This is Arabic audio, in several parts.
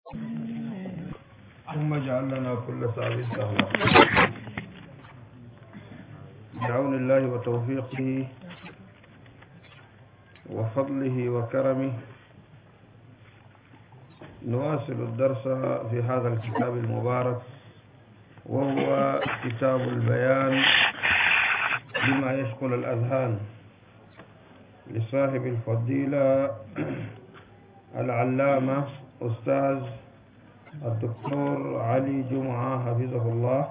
ثم اجعل لنا كل صعب سهلا بعون الله وتوفيقه وفضله وكرمه. نواصل الدرس في هذا الكتاب المبارك، وهو كتاب البيان بما يشغل الأذهان لصاحب الفضيلة العلامة أستاذ الدكتور علي جمعة حفظه الله.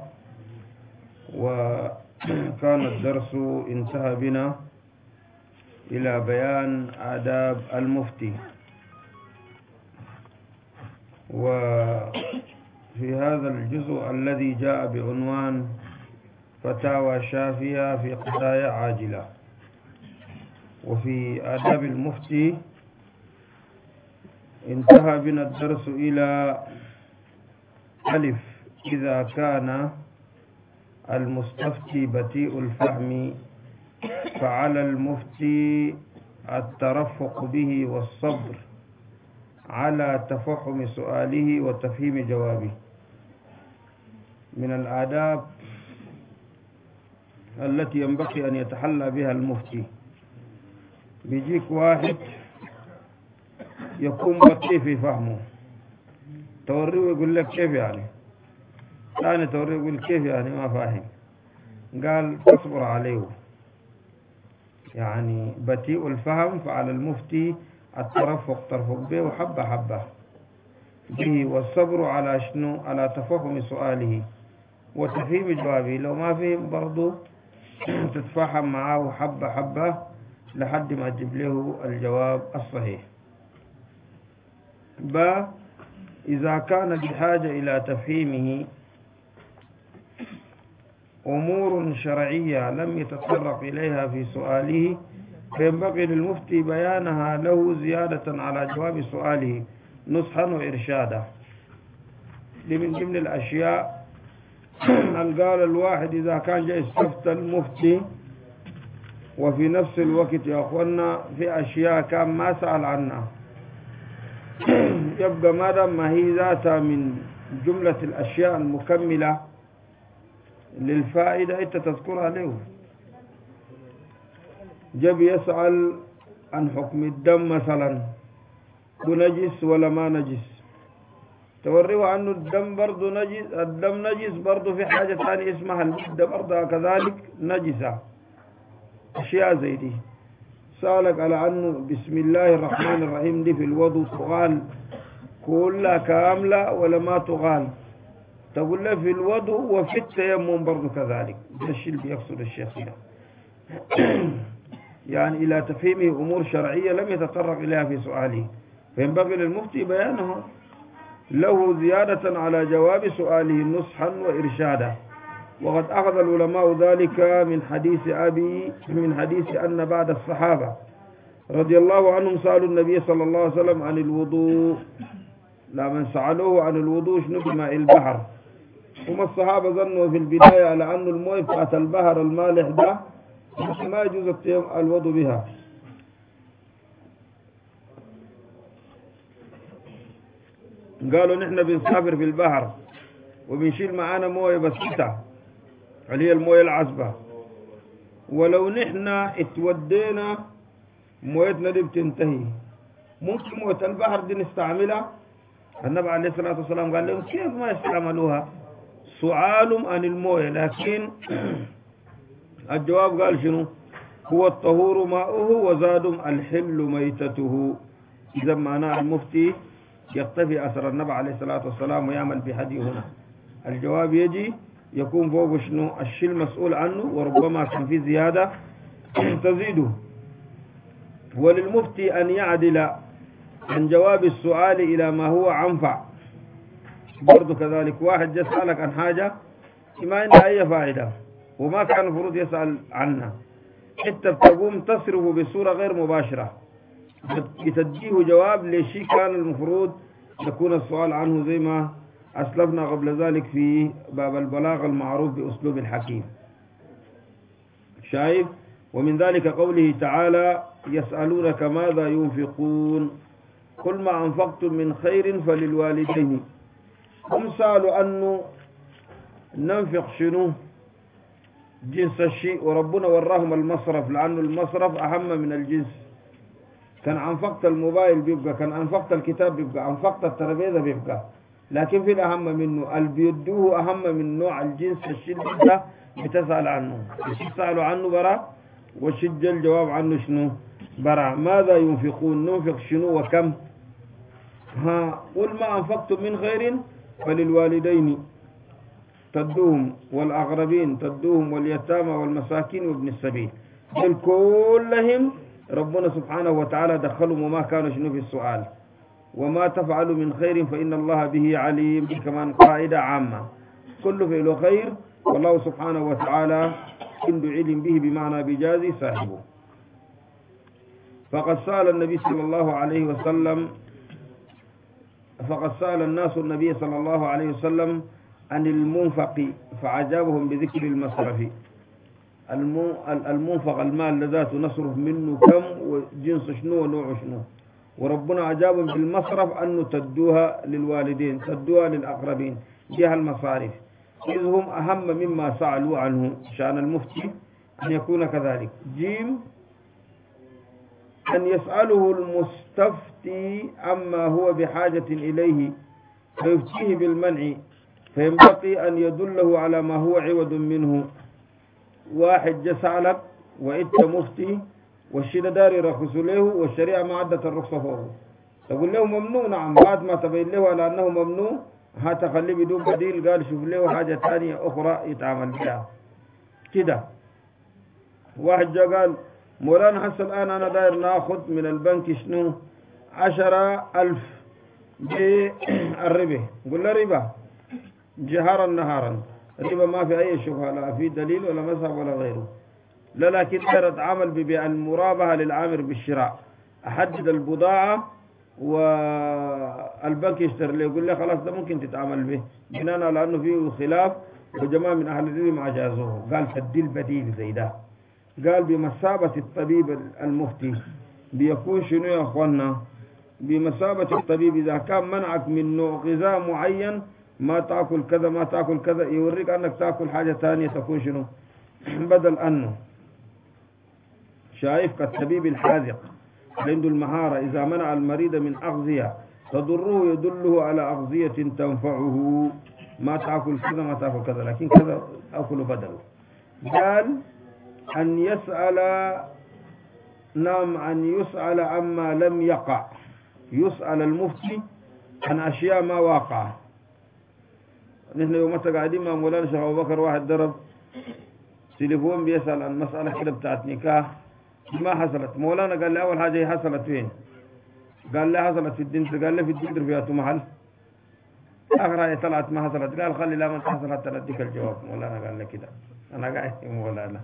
وكان الدرس انتهى بنا إلى بيان آداب المفتي، وفي هذا الجزء الذي جاء بعنوان فتاوى شافية في قضايا عاجلة. وفي آداب المفتي انتهى بنا الدرس إلى ألف: إذا كان المستفتي بطيء الفهم فعلى المفتي الترفق به والصبر على تفهم سؤاله وتفهيم جوابه. من الآداب التي ينبغي أن يتحلى بها المفتي، بيجيك واحد يكون بطيء في فهمه، توريه ويقول لك كيف يعني، ثاني توريه يقول كيف يعني ما فاهم، قال تصبر عليه. يعني بطيء الفهم فعلى المفتي الترفق، ترفق به وحبة حبة به، والصبر على شنو؟ على تفهم سؤاله وتفهيم جوابه. لو ما فهم برضو تتفاهم معه حبة حبة لحد ما تجيب له الجواب الصحيح. إذا كان بحاجة إلى تفهيمه أمور شرعية لم يتطرق إليها في سؤاله، فينبغي للمفتي بيانها له زيادة على جواب سؤاله نصحا وإرشادا. من ضمن الأشياء أن قال الواحد إذا كان جاي يستفتى المفتي وفي نفس الوقت يا أخوانا في أشياء كان ما سأل عنها، يبقى ما دام ما هي ذاتها من جملة الأشياء المكملة للفائدة أنت تذكرها له. جب يسأل عن حكم الدم مثلا، نجس ولا ما نجس، توريه عنه الدم برضو نجس، الدم نجس برضو في حاجة ثانية اسمها المدة برضو كذلك نجسة، أشياء زي دي. سألك على عنه بسم الله الرحمن الرحيم دي في الوضوء تغال كلها كاملة ولا ما تغال، تقول له في الوضوء وفي التيمم برضو كذلك. ده الشيء اللي يقصد الشيخ هنا يعني إلى تفهيمه أمور شرعية لم يتطرق إليها في سؤاله، فينبغي للمفتي بيانها له زيادة على جواب سؤاله نصحا وإرشادا. وقد أخذ العلماء ذلك من حديث أن بعد الصحابة رضي الله عنهم سألوا النبي صلى الله عليه وسلم عن الوضوء، لمن سألوه عن الوضوء شنو بماء البحر، هم الصحابة ظنوا في البداية على أن الماء بتاعت البحر المالح ده ما يجوز الوضوء بها. قالوا نحن بنسافر في البحر وبنشيل معانا مويه بسيطة اللي هي المويه العذبة، ولو نحن اتودينا مويتنا دي بتنتهي، ممكن مويه البحر دي نستعملها؟ النبي عليه الصلاة والسلام قال لهم كيف ما يستعملوها؟ سؤال عن المويه، لكن الجواب قال شنو؟ هو الطهور ماؤه وزاد الحل ميتته. إذا معناه المفتي يقتفي أثر النبي عليه الصلاة والسلام ويعمل بهديه هنا. الجواب يجي يكون فوق شنو؟ الشيء المسؤول عنه، وربما كان في زيادة تزيده. وللمفتي أن يعدل عن جواب السؤال إلى ما هو أنفع. برضو كذلك واحد يسألك عن حاجة ما عندها أي فائدة وما كان المفروض يسأل عنها، انت بتقوم تصرفه بصورة غير مباشرة، بتديه جواب لشيء كان المفروض يكون السؤال عنه، زي ما أسلفنا قبل ذلك في باب البلاغة المعروف بأسلوب الحكيم. شايف؟ ومن ذلك قوله تعالى يسألونك ماذا ينفقون، قل ما أنفقتم من خير فللوالدين. هم سألوا أنه ننفق شنو جنس الشيء، وربنا وراهم المصرف، لأنه المصرف أهم من الجنس. كان أنفقت الموبايل بيبقى، كان أنفقت الكتاب بيبقى، أنفقت الترابيزة بيبقى، لكن في الأهم منه اللي بيدوه أهم من نوع الجنس الشيء ده بتسأل عنه. الشيء سألوا عنه برا، والشيء الجواب عنه شنو برا. ماذا ينفقون؟ ننفق شنو وكم؟ قل ما أنفقتم من خير فللوالدين تدوهم، والأغربين تدوهم، واليتامى والمساكين وابن السبيل. دول كلهم ربنا سبحانه وتعالى دخلهم وما كانوا شنو في السؤال. وما تفعلوا من خير فإن الله به عليم، كمان قاعدة عامة، كل فعل خير والله سبحانه وتعالى عنده علم به، بمعنى بجازي صاحبه. فقد سأل النبي صلى الله عليه وسلم فقد سأل الناس النبي صلى الله عليه وسلم عن المنفق فعجبهم بذكر المصرف. المنفق المال لذاته نصرف منه كم وجنس شنو ونوع شنو، وربنا أجابهم بالمصرف أنه تدوها للوالدين، تدوها للأقربين، جهة المصارف، إذ هم أهم مما سألوا عنه. شأن المفتي أن يكون كذلك. جيم أن يسأله المستفتي عما هو بحاجة إليه فيفتيه بالمنع، فينبغي أن يدله على ما هو عوض منه. واحد جسالك وإنت مفتي، والشيء داري رخص له، والشريعة ما عدت الرخصة فوقه، تقول له ممنوع. نعم، بعد ما تبين له على أنه ممنوع هتخليه بدون بديل، قال شوف له حاجة ثانية أخرى يتعامل بها كده. واحد جاء قال مولانا هسه الآن أنا داير ناخذ من البنك شنو 10,000 بالربا. قل له ربا جهارا نهارا، ربا ما في أي شبهة، لا في دليل ولا مذهب ولا غيره. لا، لكن داير أتعامل ببيع المرابحة للعامر بالشراء، أحدد البضاعة والبنك يشتري لي، يقول لي خلاص ده ممكن تتعامل به، بناء على أنه فيه خلاف وجماعة من أهل العلم أجازوه. قال فدي البديل زي ده. قال بمثابة الطبيب المفتي بيكون شنو يا أخوانا؟ بمثابة الطبيب إذا كان منعك من نوع غذاء معين، ما تأكل كذا ما تأكل كذا، يوريك أنك تأكل حاجة ثانية تكون شنو بدل أنه. شايف كالطبيب الحاذق عنده المهارة، إذا منع المريض من أغذية تضره يدله على أغذية تنفعه، ما تأكل كذا ما تأكل كذا، لكن كذا أكل بدله. قال أن يسأل، نعم، أن يسأل عما لم يقع، يسأل المفتي عن أشياء ما واقع. نحن يوم قاعدين مع مولانا شيخ أبو بكر، واحد ضرب تليفون بيسأل عن مسألة كده بتاعت نكاح ما حصلت. مولانا قال لي أول حاجة هي حصلت فين؟ قال لي حصلت في الدنتر. قال لي في الدنتر فيها محل. آخر هي طلعت ما حصلت. قال خلي لا من حصلت ترديك الجواب. مولانا قال لي كده. أنا قاعد مولانا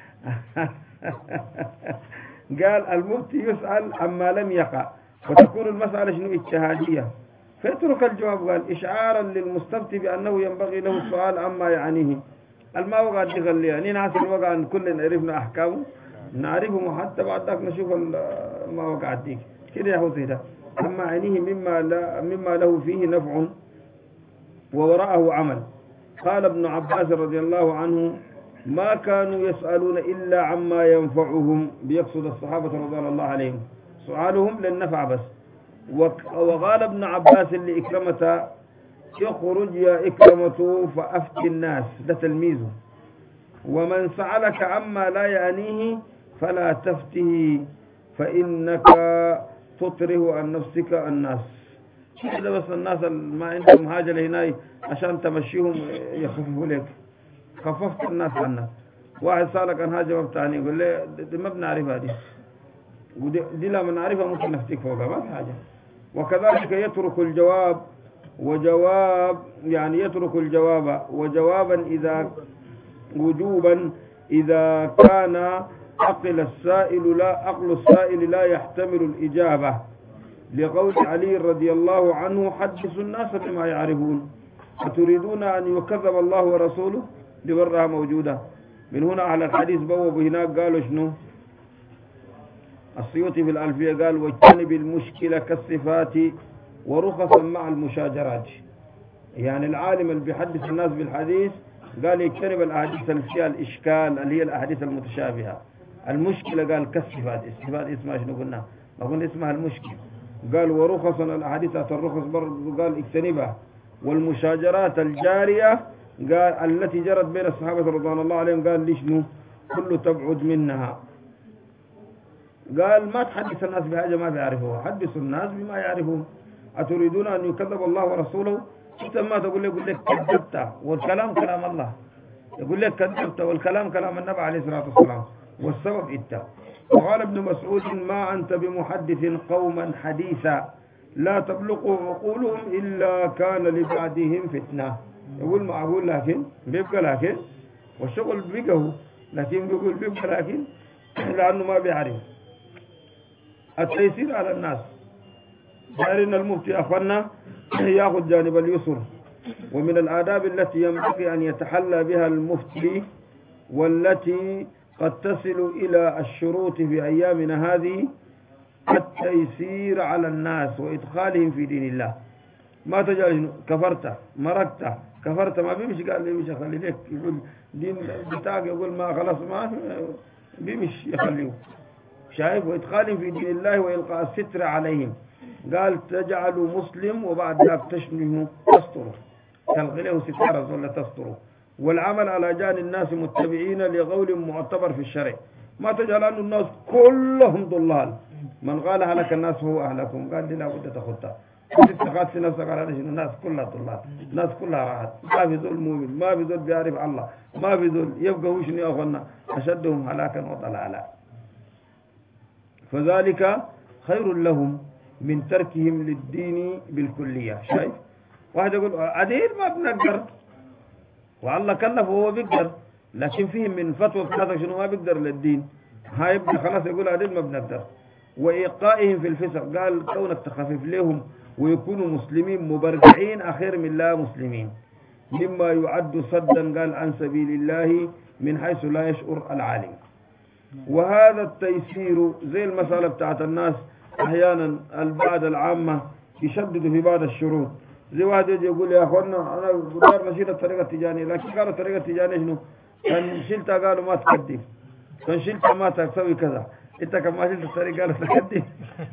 قال المفتي يسأل عما لم يقع، وتكون المسألة شنو اجتهادية، فيترك الجواب. قال إشعارا للمستفتي بأنه ينبغي له السؤال عما يعنيه. الما وقع دخل يعني ناس الوقع أن كلنا عرفنا أحكامه نعرفهم، وحتى بعد ذاك نشوف ما وقع ديك كده يا هو ده. أما يعنيه مما له فيه نفع ووراءه عمل. قال ابن عباس رضي الله عنه ما كانوا يسألون إلا عما ينفعهم، بيقصد الصحابة رضي الله عليهم، سؤالهم للنفع بس. وقال ابن عباس لإكرمة يخرج يا إكرمة فأفتي الناس، ده تلميذه، ومن سألك عما لا يعنيه فلا تفته فإنك تطره عن نفسك الناس. هذا بس الناس ما عندهم حاجة لهنا عشان تمشيهم يخففوا لك، خففت الناس عنك. واحد سألك عن حاجة ما بتعني، يقول لي دي ما بنعرفها دي لا بنعرفها ممكن نفتيك فوقها ما في حاجة. وكذلك يترك الجواب وجواب، يعني يترك الجواب وجوابا إذا وجوبا إذا كان عقل السائل لا يحتمل الإجابة، لقول علي رضي الله عنه حدثوا الناس بما يعرفون، فتريدون أن يكذب الله ورسوله لبرها موجودة. من هنا أهل الحديث بوابوا هناك قالوا شنو؟ السيوطي في الألفية قال واجتنب المشكلة كالصفات ورخصا مع المشاجرات. يعني العالم اللي بيحدث الناس بالحديث قال يجتنب الأحاديث اللي فيها الإشكال اللي هي الأحاديث المتشابهة. المشكلة قال كالصفات، الصفات اسمها شنو قلنا؟ ما قلنا اسمها المشكلة. قال ورخصا الأحاديث الرخص برضه قال اجتنبها، والمشاجرات الجارية قال التي جرت بين الصحابة رضوان الله عليهم قال ليش شنو؟ كله تبعد منها. قال ما تحدث الناس بحاجة ما بيعرفوها، حدثوا الناس بما يعرفون. أتريدون أن يكذب الله ورسوله؟ انت ما تقول لك كذبت والكلام كلام الله، يقول لك كذبت والكلام كلام النبي عليه الصلاة والسلام، والسبب انت. وقال ابن مسعود ما أنت بمحدث قوما حديثا لا تبلغ عقولهم إلا كان لبعدهم فتنة. يقول معقول لكن بيبقى لكن والشغل بيقه، لكن بيقول بيبقى لكن لأنه ما بيعرف. التيسير على الناس، دارنا المفتي أخوانا يأخذ جانب اليسر. ومن الآداب التي ينبغي أن يتحلى بها المفتي والتي قد تصل إلى الشروط في أيامنا هذه التيسير على الناس وإدخالهم في دين الله. ما تجعل كفرت مرقت كفرت ما بيمشي، قال لي مش أخلي لك يقول دين بتاعك، يقول ما خلاص ما بيمشي يخليه. شايف؟ وإدخالهم في دين الله وإلقاء الستر عليهم. قال تجعلوا مسلم وبعد ذلك تشنه تستره، تلغي له ستارة ولا تستره. والعمل على جان الناس متبعين لقول معتبر في الشرع. ما تجعل أن الناس كلهم ضلال، من قال هلك الناس هو أهلكم، قال لي لا بد تاخذها. تتخذ نفسك على الناس كلها ضلال، الناس كلها راحت، ما في ذل مؤمن، ما في ذل بيعرف الله، ما في ذل يبقى وش يا أخوانا أشدهم هلاكا وضلالا. فذلك خير لهم من تركهم للدين بالكلية. شايف؟ واحد يقول عديل ما بنقدر، والله كلف وهو بيقدر، لكن فيهم من فتوى بتاعتك شنو ما بيقدر للدين، هاي يبقى خلاص يقول عديل ما بنقدر. وإيقائهم في الفسق، قال كونك تخفف لهم ويكونوا مسلمين مبرجعين أخير من لا مسلمين، مما يعد صدا قال عن سبيل الله من حيث لا يشعر العالم. وهذا التيسير زي المسألة بتاعت الناس أحيانا البعض العامة يشددوا في بعض الشروط. زي واحد يجي يقول يا أخوانا أنا قدر نشيل الطريقة التجانية، لكن قالوا الطريقة التجانية شنو؟ كان شلتها قالوا ما تقدم، كان شلتها ما تسوي كذا، انت كما شلت الطريق قالوا تقدم.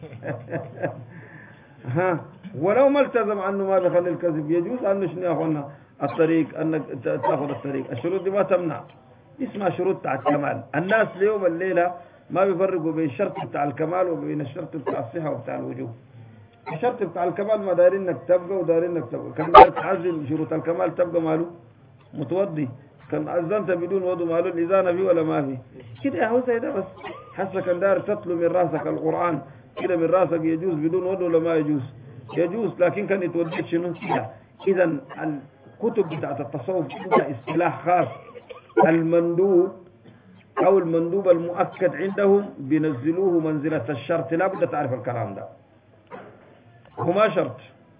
ها ولو ما التزم عنه ما بيخلي الكذب، يجوز أنه شنو يا أخوانا الطريق أنك تأخذ الطريق. الشروط دي ما تمنع، اسمها شروط بتاع الكمال. الناس اليوم الليلة ما بيفرقوا بين الشرط بتاع الكمال وبين الشرط بتاع الصحة وبتاع الوجوب. الشرط بتاع الكمال ما دايرين انك تبقى ودايرين انك تبقى. كان داير تعزل شروط الكمال تبقى ماله متوضي، كان أذنت بدون وضوء ماله الإذانة فيه ولا ما فيه كده يا حسين ده بس. حسب كان داير تطلو من راسك القرآن كده من راسك يجوز بدون وضوء ولا ما يجوز؟ يجوز، لكن كان يتوضيك شنو كده. إذا الكتب بتاعت التصوف عندها اصطلاح خاص، المندوب أو المندوب المؤكد عندهم بينزلوه منزلة الشرط. لا بد تعرف الكلام ده، هو ما شرط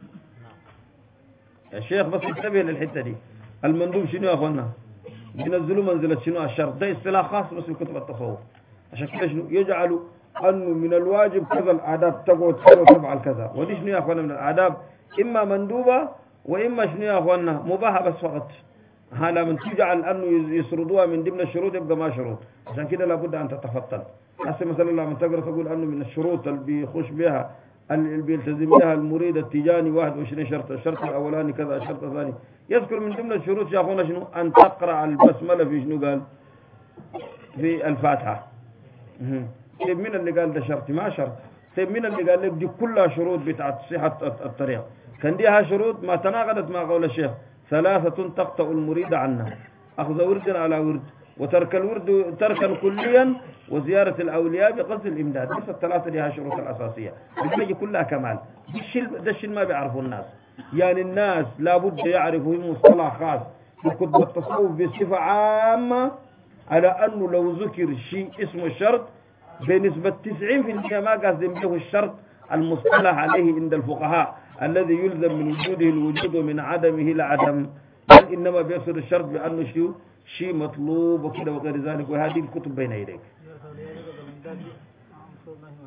يا شيخ، بس انتبه للحتة دي. المندوب شنو يا أخوانا؟ بينزلوه منزلة شنو الشرط، ده اصطلاح خاص بس في كتب التصوف. عشان كده شنو يجعلوا أنه من الواجب كذا الآداب تقعد كذا وتفعل كذا، ودي شنو يا أخوانا من الآداب إما مندوبة وإما شنو يا أخوانا مباحة بس فقط. هذا من تجعل أنه يسردوها من ضمن الشروط يبقى ما شروط. عشان كده لابد أن تتفطن. هسه مثلا لما تقدر تقول أنه من الشروط اللي بيخش بها اللي بيلتزم بها المريد التجاني 21 شرط، الشرط الأولاني كذا، الشرط الثاني يذكر من ضمن الشروط يا أخوانا شنو؟ أن تقرأ البسملة في شنو قال؟ في الفاتحة. طيب مين اللي قال ده شرط؟ ما شرط. طيب مين اللي قال لك دي كلها شروط بتاعت صحة الطريق؟ كان ديها شروط ما تناقضت مع قول الشيخ ثلاثة تقطع المريد عنها: أخذ ورد على ورد، وترك الورد تركا كليا، وزيارة الأولياء بقصد الإمداد. بس الثلاثة دي الشروط الأساسية، الباقي كلها كمال. ده الشيء ما بيعرفوا الناس. يعني الناس لابد يعرفوا مصطلح خاص في كتب التصوف بصفة عامة على أنه لو ذكر شيء اسمه الشرط بنسبة 90% ما قصدم به الشرط المصطلح عليه عند الفقهاء الذي يلزم من وجوده الوجود ومن عدمه العدم، بل إنما بيصير الشرط بأنه شيء مطلوب وكذا وغير ذلك. وهذه الكتب بين يديك.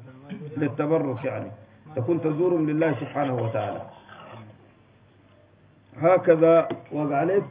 للتبرك يعني، تكون تزورهم لله سبحانه وتعالى. هكذا وقع عليك.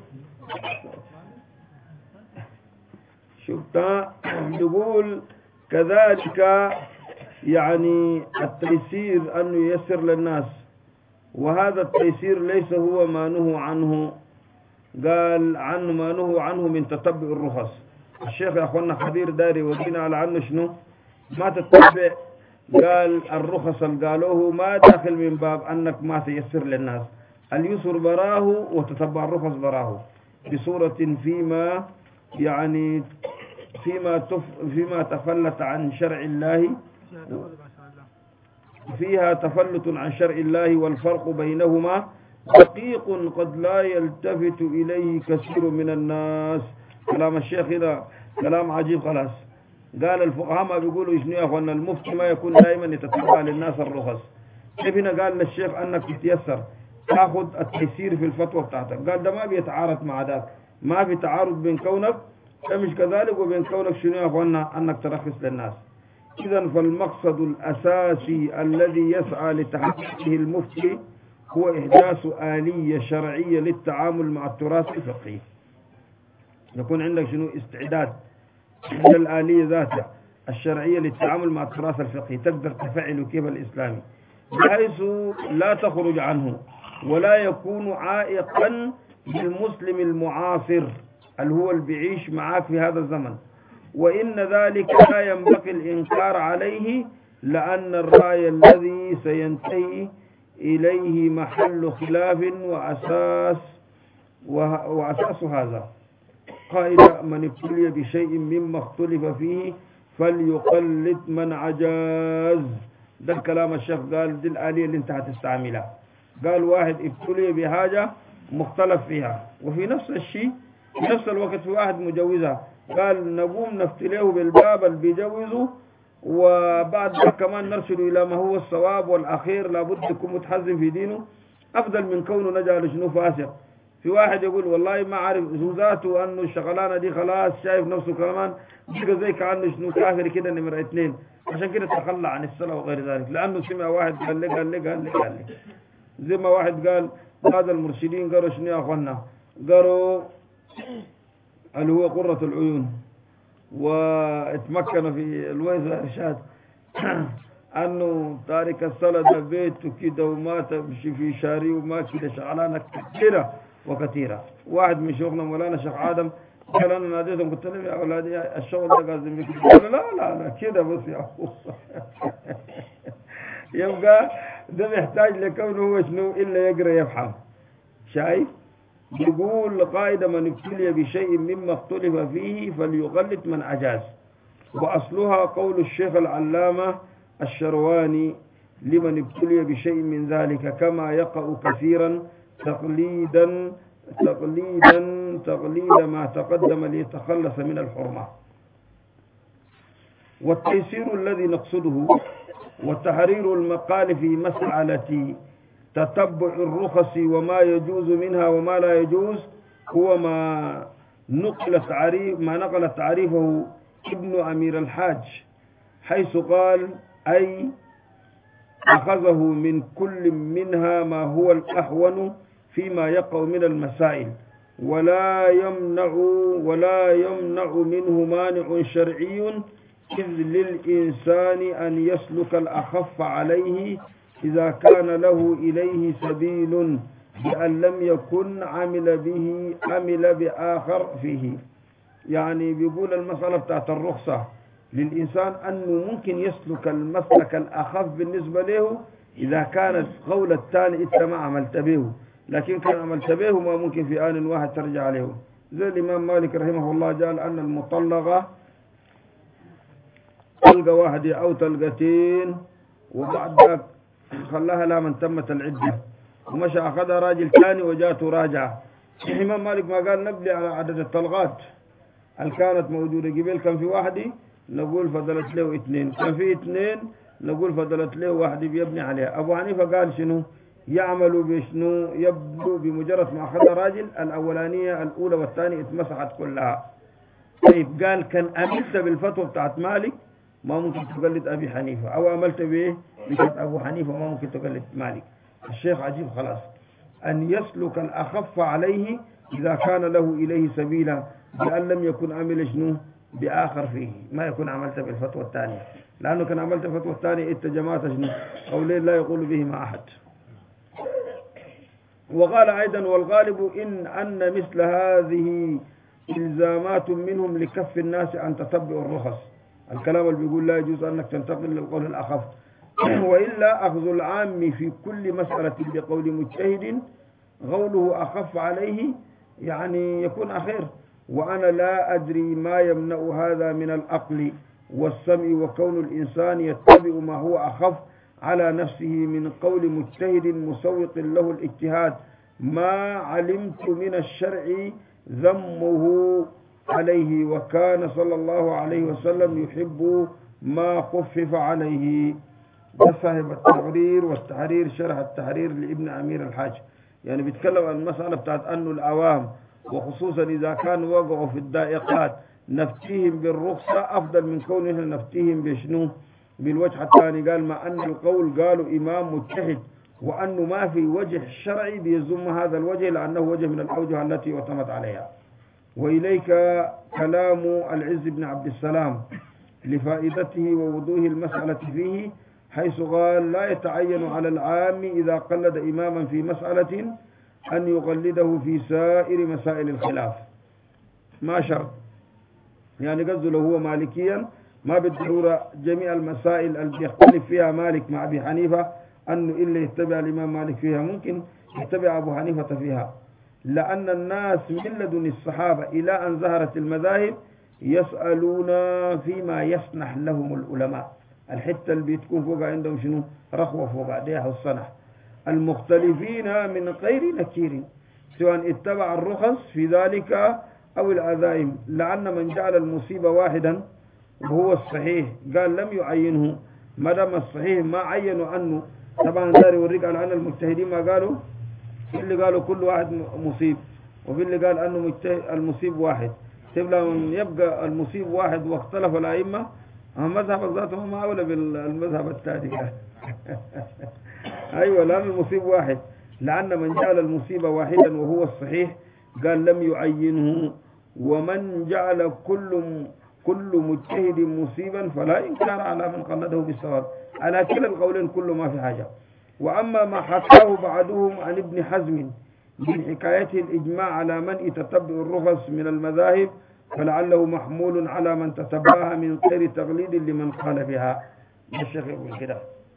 شفتها يقول كذلك يعني التيسير أنه ييسر للناس، وهذا التيسير ليس هو ما نهوا عنه، قال عنه ما نهوا عنه من تتبع الرخص. الشيخ يا أخوانا خبير داري ودينا على عنه شنو ما تتبع. قال الرخص اللي قالوه ما داخل من باب أنك ما تيسر للناس، اليسر براه وتتبع الرخص براه بصورة فيما يعني فيما تفلت عن شرع الله، فيها تفلت عن شرع الله، والفرق بينهما دقيق قد لا يلتفت إليه كثير من الناس. كلام الشيخ هذا كلام عجيب خلاص. قال الفقهاء ما بيقولوا شنو يا أخوانا، المفتي ما يكون دائما يتتبع للناس الرخص. كيف هنا قال للشيخ أنك تتيسر تأخذ التيسير في الفتوى بتاعتك، قال ده ما بيتعارض مع ذاك، ما في تعارض بين كونك مش كذلك وبين كونك شنو يا أخوانا أنك ترخص للناس. إذا فالمقصد الأساسي الذي يسعى لتحقيقه المفتي هو إحداث آلية شرعية للتعامل مع التراث الفقهي، يكون عندك شنو استعداد للآلية ذاتها الشرعية للتعامل مع التراث الفقهي، تقدر تفعله كيف الإسلامي بحيث لا تخرج عنه ولا يكون عائقا للمسلم المعاصر اللي هو اللي بيعيش معاك في هذا الزمن. وإن ذلك لا ينبغي الإنكار عليه، لأن الرأي الذي سينتهي إليه محل خلاف وأساس هذا قائل من ابتلي بشيء مما اختلف فيه فليقلد من عجاز. ده الكلام الشيخ قال دي الآلية اللي انت هتستعملها. قال واحد ابتلي بحاجة مختلف فيها وفي نفس الشيء في نفس الوقت في واحد مجوزها، قال نقوم نفتليه بالباب اللي بيجوزه، وبعد كمان نرشد إلى ما هو الصواب والأخير لابد يكون متحزم في دينه، أفضل من كونه نجعل شنو فاسق. في واحد يقول والله ما عارف ذاته أنه الشغلانة دي خلاص شايف نفسه كمان بقى زي كأنه شنو كافر كده نمرة 2، عشان كده تخلى عن الصلاة وغير ذلك، لأنه سمع واحد قال لي زي ما واحد قال هذا المرشدين قالوا شنو يا أخوانا، قالوا اللي هو قرة العيون واتمكن في الويز والإرشاد أنه تارك الصلاة بيته كده وما تمشي في شاري وما كده شغلانة كثيرة وكثيرة. واحد من شيوخنا مولانا شيخ آدم قال أنا ناديتهم قلت لهم يا أولادي الشغل ده قاعد بك، قال لا كده بس يا أخو يبقى ده محتاج لكونه هو شنو إلا يقرأ يفهم. شايف يقول قائد من ابتلي بشيء مما اختلف فيه فليغلط من عجاز. وأصلها قول الشيخ العلامة الشرواني لمن ابتلي بشيء من ذلك كما يقع كثيرا تقليدا ما تقدم ليتخلص من الحرمة. والتيسير الذي نقصده وتحرير المقال في مسألة تتبع الرخص وما يجوز منها وما لا يجوز هو ما نقل تعريفه ابن أمير الحاج، حيث قال أي أخذه من كل منها ما هو الأحون فيما يقع من المسائل، ولا يمنع منه مانع شرعي، إذ للإنسان أن يسلك الأخف عليه إذا كان له إليه سبيل بأن لم يكن عمل بآخر فيه. يعني بيقول المسألة بتاعت الرخصة للإنسان أنه ممكن يسلك المسلك الأخف بالنسبة له إذا كانت قول الثاني إنت ما عملت به، لكن كان عملت به ما ممكن في آن واحد ترجع له. زي الإمام مالك رحمه الله قال أن المطلقة تلقى واحد أو تلقتين وبعد ذلك خلاها لا من تمت العدة ومشى أخذها راجل ثاني وجاته راجعة. الإمام مالك ما قال نبلي على عدد الطلقات هل كانت موجودة قبل كان في واحدة نقول فضلت له 2، كان في 2 نقول فضلت له واحدة بيبني عليها. أبو حنيفة قال شنو يعملوا بشنو يبدو بمجرد ما أخذ راجل الأولانية الأولى والثانية اتمسحت كلها. طيب قال كان أملت بالفتوى بتاعت مالك ما ممكن تقلد أبي حنيفة، أو عملت به مثل أبو حنيفة ما ممكن تقلد مالك. الشيخ عجيب خلاص أن يسلك الأخف عليه إذا كان له إليه سبيلا، بأن لم يكن عمل شنو بآخر فيه، ما يكون عملت بالفتوى الثانية، لأنه كان عملت الفتوى الثانية إنت جماعة شنو قولين لا يقول بهما أحد. وقال أيضا والغالب أن مثل هذه إلزامات منهم لكف الناس عن تتبع الرخص، الكلام اللي بيقول لا يجوز أنك تنتقل للقول الأخف. وإلا أخذ العام في كل مسألة بقول مجتهد قوله أخف عليه يعني يكون أخير، وأنا لا أدري ما يمنع هذا من العقل والسمع، وكون الإنسان يتبع ما هو أخف على نفسه من قول مجتهد مسوق له الاجتهاد، ما علمت من الشرع ذمه عليه، وكان صلى الله عليه وسلم يحب ما خفف عليه. ده صاحب التقرير والتحرير، شرح التحرير لابن أمير الحاج، يعني بيتكلم عن المسألة بتاعت أنه العوام وخصوصا إذا كانوا وقعوا في الضائقات نفتيهم بالرخصة أفضل من كوننا نفتيهم بشنو بالوجه الثاني. قال مع أن القول قالوا إمام مجتهد، وأنه ما في وجه شرعي بيزم هذا الوجه لأنه وجه من الأوجه التي اعتمد عليها. وإليك كلام العز بن عبد السلام لفائدته ووضوح المسألة فيه، حيث قال لا يتعين على العام إذا قلد إماما في مسألة أن يقلده في سائر مسائل الخلاف، ما شرط، يعني قصده لو هو مالكيا ما بالضرورة جميع المسائل اللي بيختلف فيها مالك مع أبي حنيفة أنه إلا يتبع الإمام مالك فيها، ممكن يتبع أبو حنيفة فيها، لأن الناس من لدن الصحابة إلى أن ظهرت المذاهب يسألون فيما يسنح لهم العلماء، الحتة اللي بتكون فوق عندهم شنو رخوة فوق عديها الصنح، المختلفين من غير نكير سواء اتبع الرخص في ذلك أو العزائم، لأن من جعل المصيبة واحدا وهو الصحيح قال لم يعينه، ما دام الصحيح ما عينوا عنه. طبعا داري يوريك على أن المجتهدين ما قالوا، في اللي قالوا كل واحد مصيب، وفي اللي قال أنه المصيب واحد. تبقى من يبقى المصيب واحد واختلف الأئمة، مذهب ذاتهم ما أولى بالمذهب الثاني. أيوة، لأن المصيب واحد، لأن من جعل المصيبة واحدا وهو الصحيح قال لم يعينه، ومن جعل كل مجتهد مصيبا فلا إنكار على من قلده بالصواب، على كلا القولين كل ما في حاجة. وأما ما حكاه بعضهم عن ابن حزم من حكايته الإجماع على من تتبع الرخص من المذاهب فلعله محمول على من تتبعها من غير تقليد لمن قال بها. الشيخ يقول كده،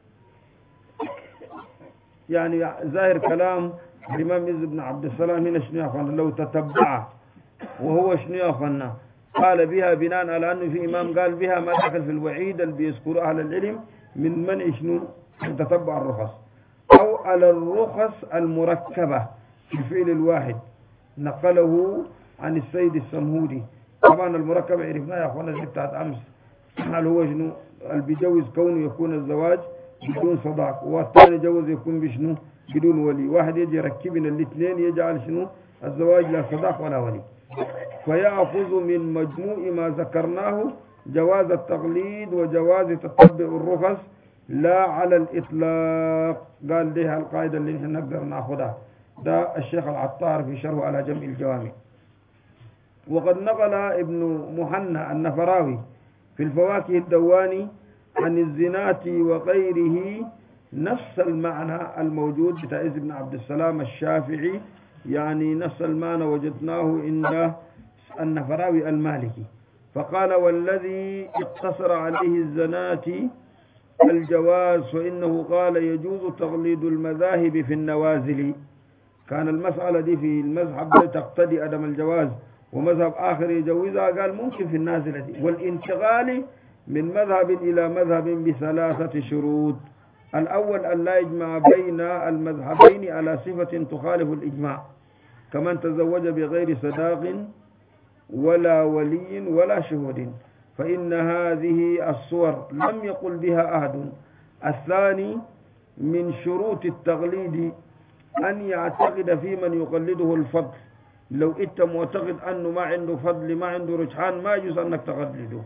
يعني ظاهر كلام الإمام عز بن عبد السلام هنا شنو يا أخوانا لو تتبعه، وهو شنو يا أخوانا قال بها بناء على أنه في إمام قال بها ما دخل في الوعيد اللي بيذكره أهل العلم من منع شنو من تتبع الرخص، أو على الرخص المركبة في الفعل الواحد نقله عن السيد السمهودي. طبعا المركبة عرفناها يا أخوانا زي بتاعت أمس، هل هو شنو اللي بيجوز كونه يكون الزواج بدون صداق، والثاني جوز يكون بشنو بدون ولي، واحد يجي يركبنا الاثنين يجعل شنو الزواج لا صداق ولا ولي، فيأخذ من مجموع ما ذكرناه جواز التقليد وجواز تتبع الرخص لا على الإطلاق. قال لها القاعدة اللي نحن نقدر ناخذها، ده الشيخ العطار في شرحه على جمع الجوامع. وقد نقل ابن مهنا النفراوي في الفواكه الدواني عن الزنات وغيره نفس المعنى الموجود بتاع ابن عبد السلام الشافعي، يعني نفس المعنى وجدناه عند النفراوي المالكي. فقال والذي اقتصر عليه الزنات الجواز، فإنه قال يجوز تقليد المذاهب في النوازل، كان المسألة دي في المذهب تقتضي عدم الجواز ومذهب آخر يجوزها، قال ممكن في النازلة دي، والانتقال من مذهب إلى مذهب بثلاثة شروط. الأول أن لا يجمع بين المذهبين على صفة تخالف الإجماع، كمن تزوج بغير صداق ولا ولي ولا شهود، فإن هذه الصور لم يقل بها أحد. الثاني من شروط التقليد أن يعتقد في من يقلده الفضل، لو أنت معتقد أنه ما عنده فضل ما عنده رجحان ما يجوز أنك تقلده،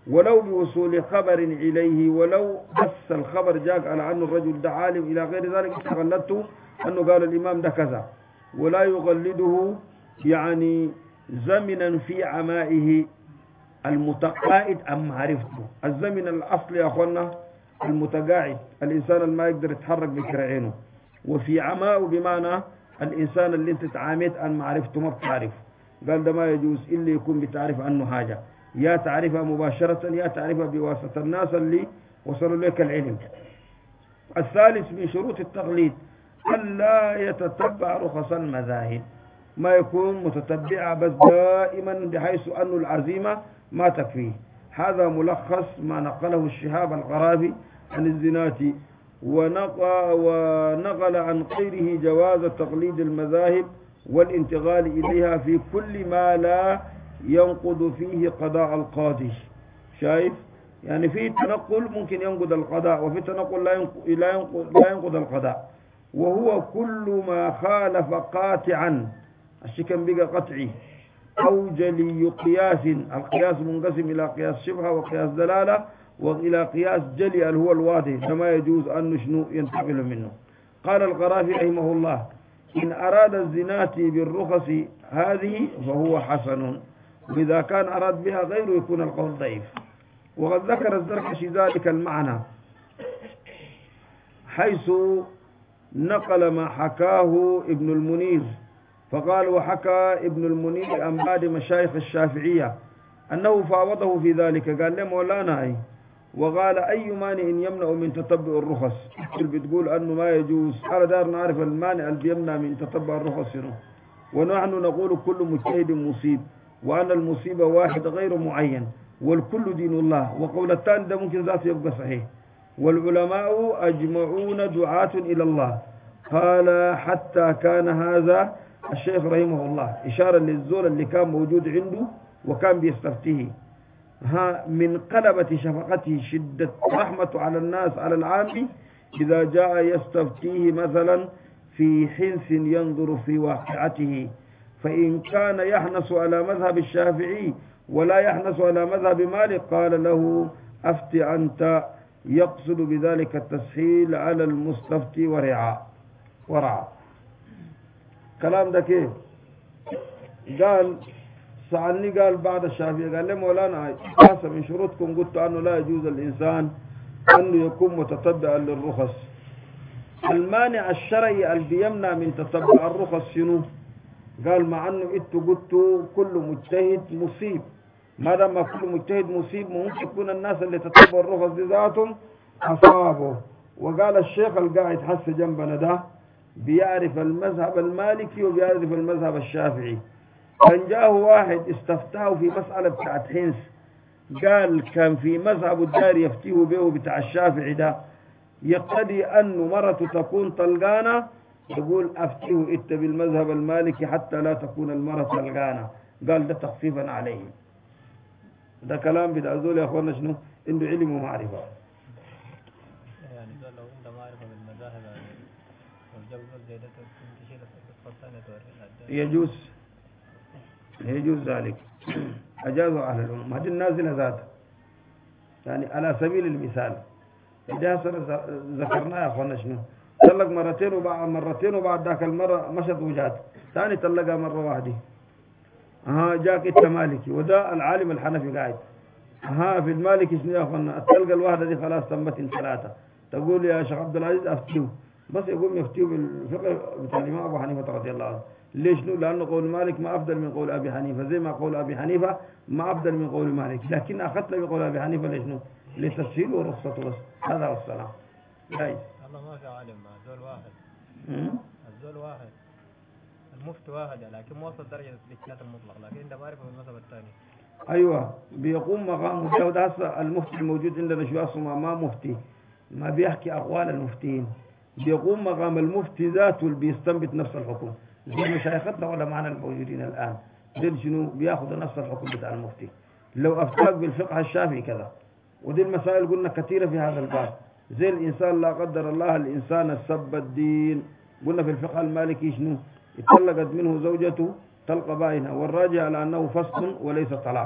ولو بوصول خبر إليه، ولو بس الخبر جاء على أن الرجل ده عالم إلى غير ذلك استغلته أنه قال الإمام ده كذا، ولا يغلده يعني زمنا في عمائه المتقاعد عن معرفته. الزمن الأصلي يا أخوانا المتقاعد، الإنسان اللي ما يقدر يتحرك بكرعينه، وفي عمائه بمعنى الإنسان اللي انت تعاميت عن معرفته ما بتعرف. قال ده ما يجوز إلا يكون بتعرف عنه حاجة، يا تعرفها مباشرة يا تعرفها بواسطة الناس اللي وصلوا لك العلم. الثالث من شروط التقليد ألا يتتبع رخص المذاهب، ما يكون متتبعة بس دائما بحيث أن العزيمة ما تكفيه. هذا ملخص ما نقله الشهاب القرافي عن الزناتي، ونقل عن غيره جواز تقليد المذاهب والانتقال إليها في كل ما لا ينقض فيه قضاء القاضي. شايف؟ يعني في تنقل ممكن ينقض القضاء، وفي تنقل لا ينقض القضاء، وهو كل ما خالف قاطعا، الشكم بقى قطعي، أو جلي قياس. القياس منقسم إلى قياس شبهة وقياس دلالة وإلى قياس جلي اللي هو الواضح، فما يجوز أن شنو ينتقل منه. قال القرافي رحمه الله: إن أراد الزناتي بالرخص هذه فهو حسن، وإذا كان أراد بها غيره يكون القول ضعيف. وقد ذكر الزركشي ذلك المعنى حيث نقل ما حكاه ابن المنير، فقال: وحكى ابن المنير عن بعض مشايخ الشافعية أنه فاوضه في ذلك. قال له مولانا وقال: أي مانع يمنع من تتبع الرخص؟ بتقول أنه ما يجوز. على دار نعرف المانع اللي يمنع من تتبع الرخص شنو، ونحن نقول كل مجتهد مصيب، وأن المصيبة واحد غير معين، والكل دين الله. وقول الثاني ده ممكن ذات يبقى صحيح. والعلماء أجمعون دعاة إلى الله. قال: حتى كان هذا الشيخ رحمه الله إشارة للزول اللي كان موجود عنده وكان بيستفتيه، من قلبة شفقته شدة رحمة على الناس على العام إذا جاء يستفتيه مثلا في حنث ينظر في واقعته، فإن كان يحنس على مذهب الشافعي ولا يحنس على مذهب مالك قال له: أفت أنت، يقصد بذلك التسهيل على المستفتي ورعا. كلام ده كيف؟ قال سألني، قال بعد الشافعي، قال لي مولانا حسب من شروطكم قلت أنه لا يجوز الإنسان أنه يكون متتبعا للرخص. المانع الشرعي اللي بيمنع من تتبع الرخص شنو؟ قال: مع أنه إنتوا قلتوا كل مجتهد مصيب، ما دام كل مجتهد مصيب ممكن يكون الناس اللي تتبعوا الرخص بذاتهم أصابوا. وقال الشيخ القاعد حس جنبنا ده بيعرف المذهب المالكي وبيعرف المذهب الشافعي. كان جاءه واحد استفتاه في مسألة بتاعت حنس، قال كان في مذهب الدار يفتيه به بتاع الشافعي ده يقتضي أن مرته تكون طلقانة، يقول أفتيه إت بالمذهب المالكي حتى لا تكون المرة طلقانة. قال ده تخفيفا عليه. ده كلام بدأ زول يا أخوانا شنو؟ عنده علم ومعرفة. يعني لو عنده معرفة بالمذاهب يجوز ذلك، أجازوا أهل العلم. هذه النازلة ذات يعني على سبيل المثال إذا ذكرنا يا أخوانا شنو؟ طلق مرتين وبعد ذاك المرة مشت وجات ثاني طلقها مرة واحدة. جاك إنت مالكي وده العالم الحنفي قاعد في المالكي شنو يا أخوانا؟ الطلقة الواحدة دي خلاص تمت 3. تقول يا شيخ عبد العزيز أفتيه، بس يقوم يفتيه بالفقه بتاع الإمام أبو حنيفة رضي الله عنه. ليش؟ لأنه قول مالك ما أفضل من قول أبي حنيفة، زي ما قول أبي حنيفة ما أفضل من قول مالك، لكن أخذت بقول أبي حنيفة ليش؟ لتسهيل ورخصة بس. هذا هو السلام. جاي الله ما في عالم، الزول واحد. الزول واحد، المفتي واحد، لكن ما وصل درجة الاجتهاد المطلق، لكن أنت معرفة بالمذهب الثاني. أيوة بيقوم مقامه. ده هسه المفتي الموجود عندنا شو اسمه ما مفتي، ما بيحكي أقوال المفتين، بيقوم مقام المفتي ذاته اللي بيستنبط نفس الحكم. زي مشايختنا ولا معنا الموجودين الآن دول شنو بياخذوا نفس الحكم بتاع المفتي. لو أفتاك بالفقه الشافعي كذا، ودي المسائل قلنا كثيرة في هذا الباب. زي الإنسان لا قدر الله الإنسان سب الدين، قلنا في الفقه المالكي شنو؟ اتطلقت منه زوجته طلقة باينة، والراجع على أنه فسق وليس طلاق.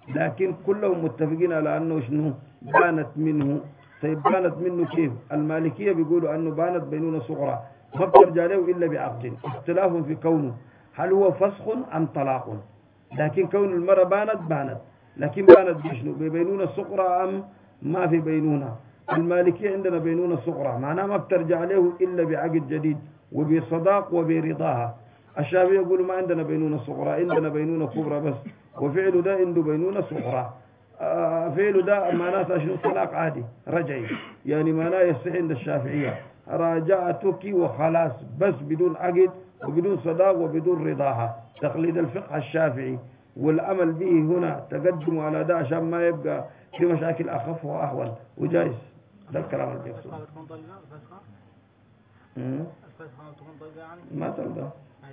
لكن كلهم متفقين على أنه شنو بانت منه. طيب بانت منه كيف؟ المالكية بيقولوا أنه بانت بينونة صغرى ما بترجع له إلا بعقد، اختلاف في كونه هل هو فسخ أم طلاق. لكن كون المرأة بانت لكن بانت بشنو؟ ببينونة صغرى أم ما في بينونة. المالكية عندنا بينونة صغرى معناها ما بترجع له إلا بعقد جديد وبصداق وبرضاها. الشافعي يقولوا ما عندنا بينونة صغرى، عندنا بينونة كبرى بس، وفعله ده عنده بينونة صغرى. فعله ده معناته شنو؟ طلاق عادي رجعي، يعني معناه يصح عند الشافعية راجعتك وخلاص، بس بدون عقد وبدون صداق وبدون رضاها. تقليد الفقه الشافعي والعمل به هنا تقدم على ده عشان ما يبقى في مشاكل أخف وأهون وجائز. ده الكلام اللي بيقصده. ما تلقى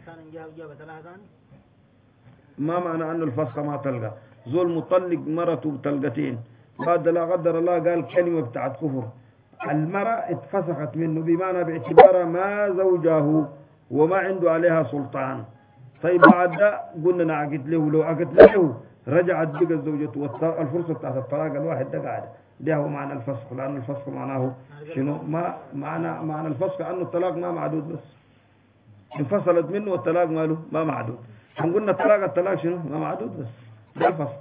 ما معنى أن الفسخ ما تلقى؟ زول مطلق مرته بطلقتين بعد لا قدر الله قال كلمة بتاعت كفر، المرأة اتفسخت منه بمعنى باعتبارها ما زوجه وما عنده عليها سلطان. طيب بعد ده قلنا نعقد له، لو عقد له رجعت بقى زوجته والفرصة بتاعت الطلاق الواحد ده قاعد. ده هو معنى الفسخ، لأن الفسخ معناه شنو؟ ما معنى الفسخ أنه الطلاق ما معدود، بس انفصلت منه والطلاق ماله ما معدود. قلنا الطلاق شنو؟ ما معدود بس. ده الفسخ.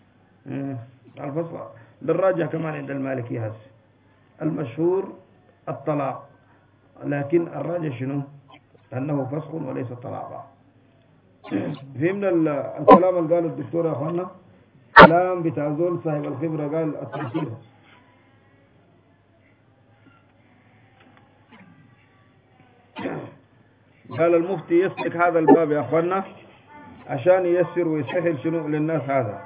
الفسخ للراجع كمان عند المالكي هذا المشهور الطلاق، لكن الراجع شنو؟ أنه فسخ وليس طلاقا. فهمنا الكلام اللي قاله الدكتور يا أخوانا؟ كلام بتاع زول صاحب الخبرة قال التفسير. قال المفتي يسلك هذا الباب يا أخوانا عشان ييسر ويسهل شنو للناس. هذا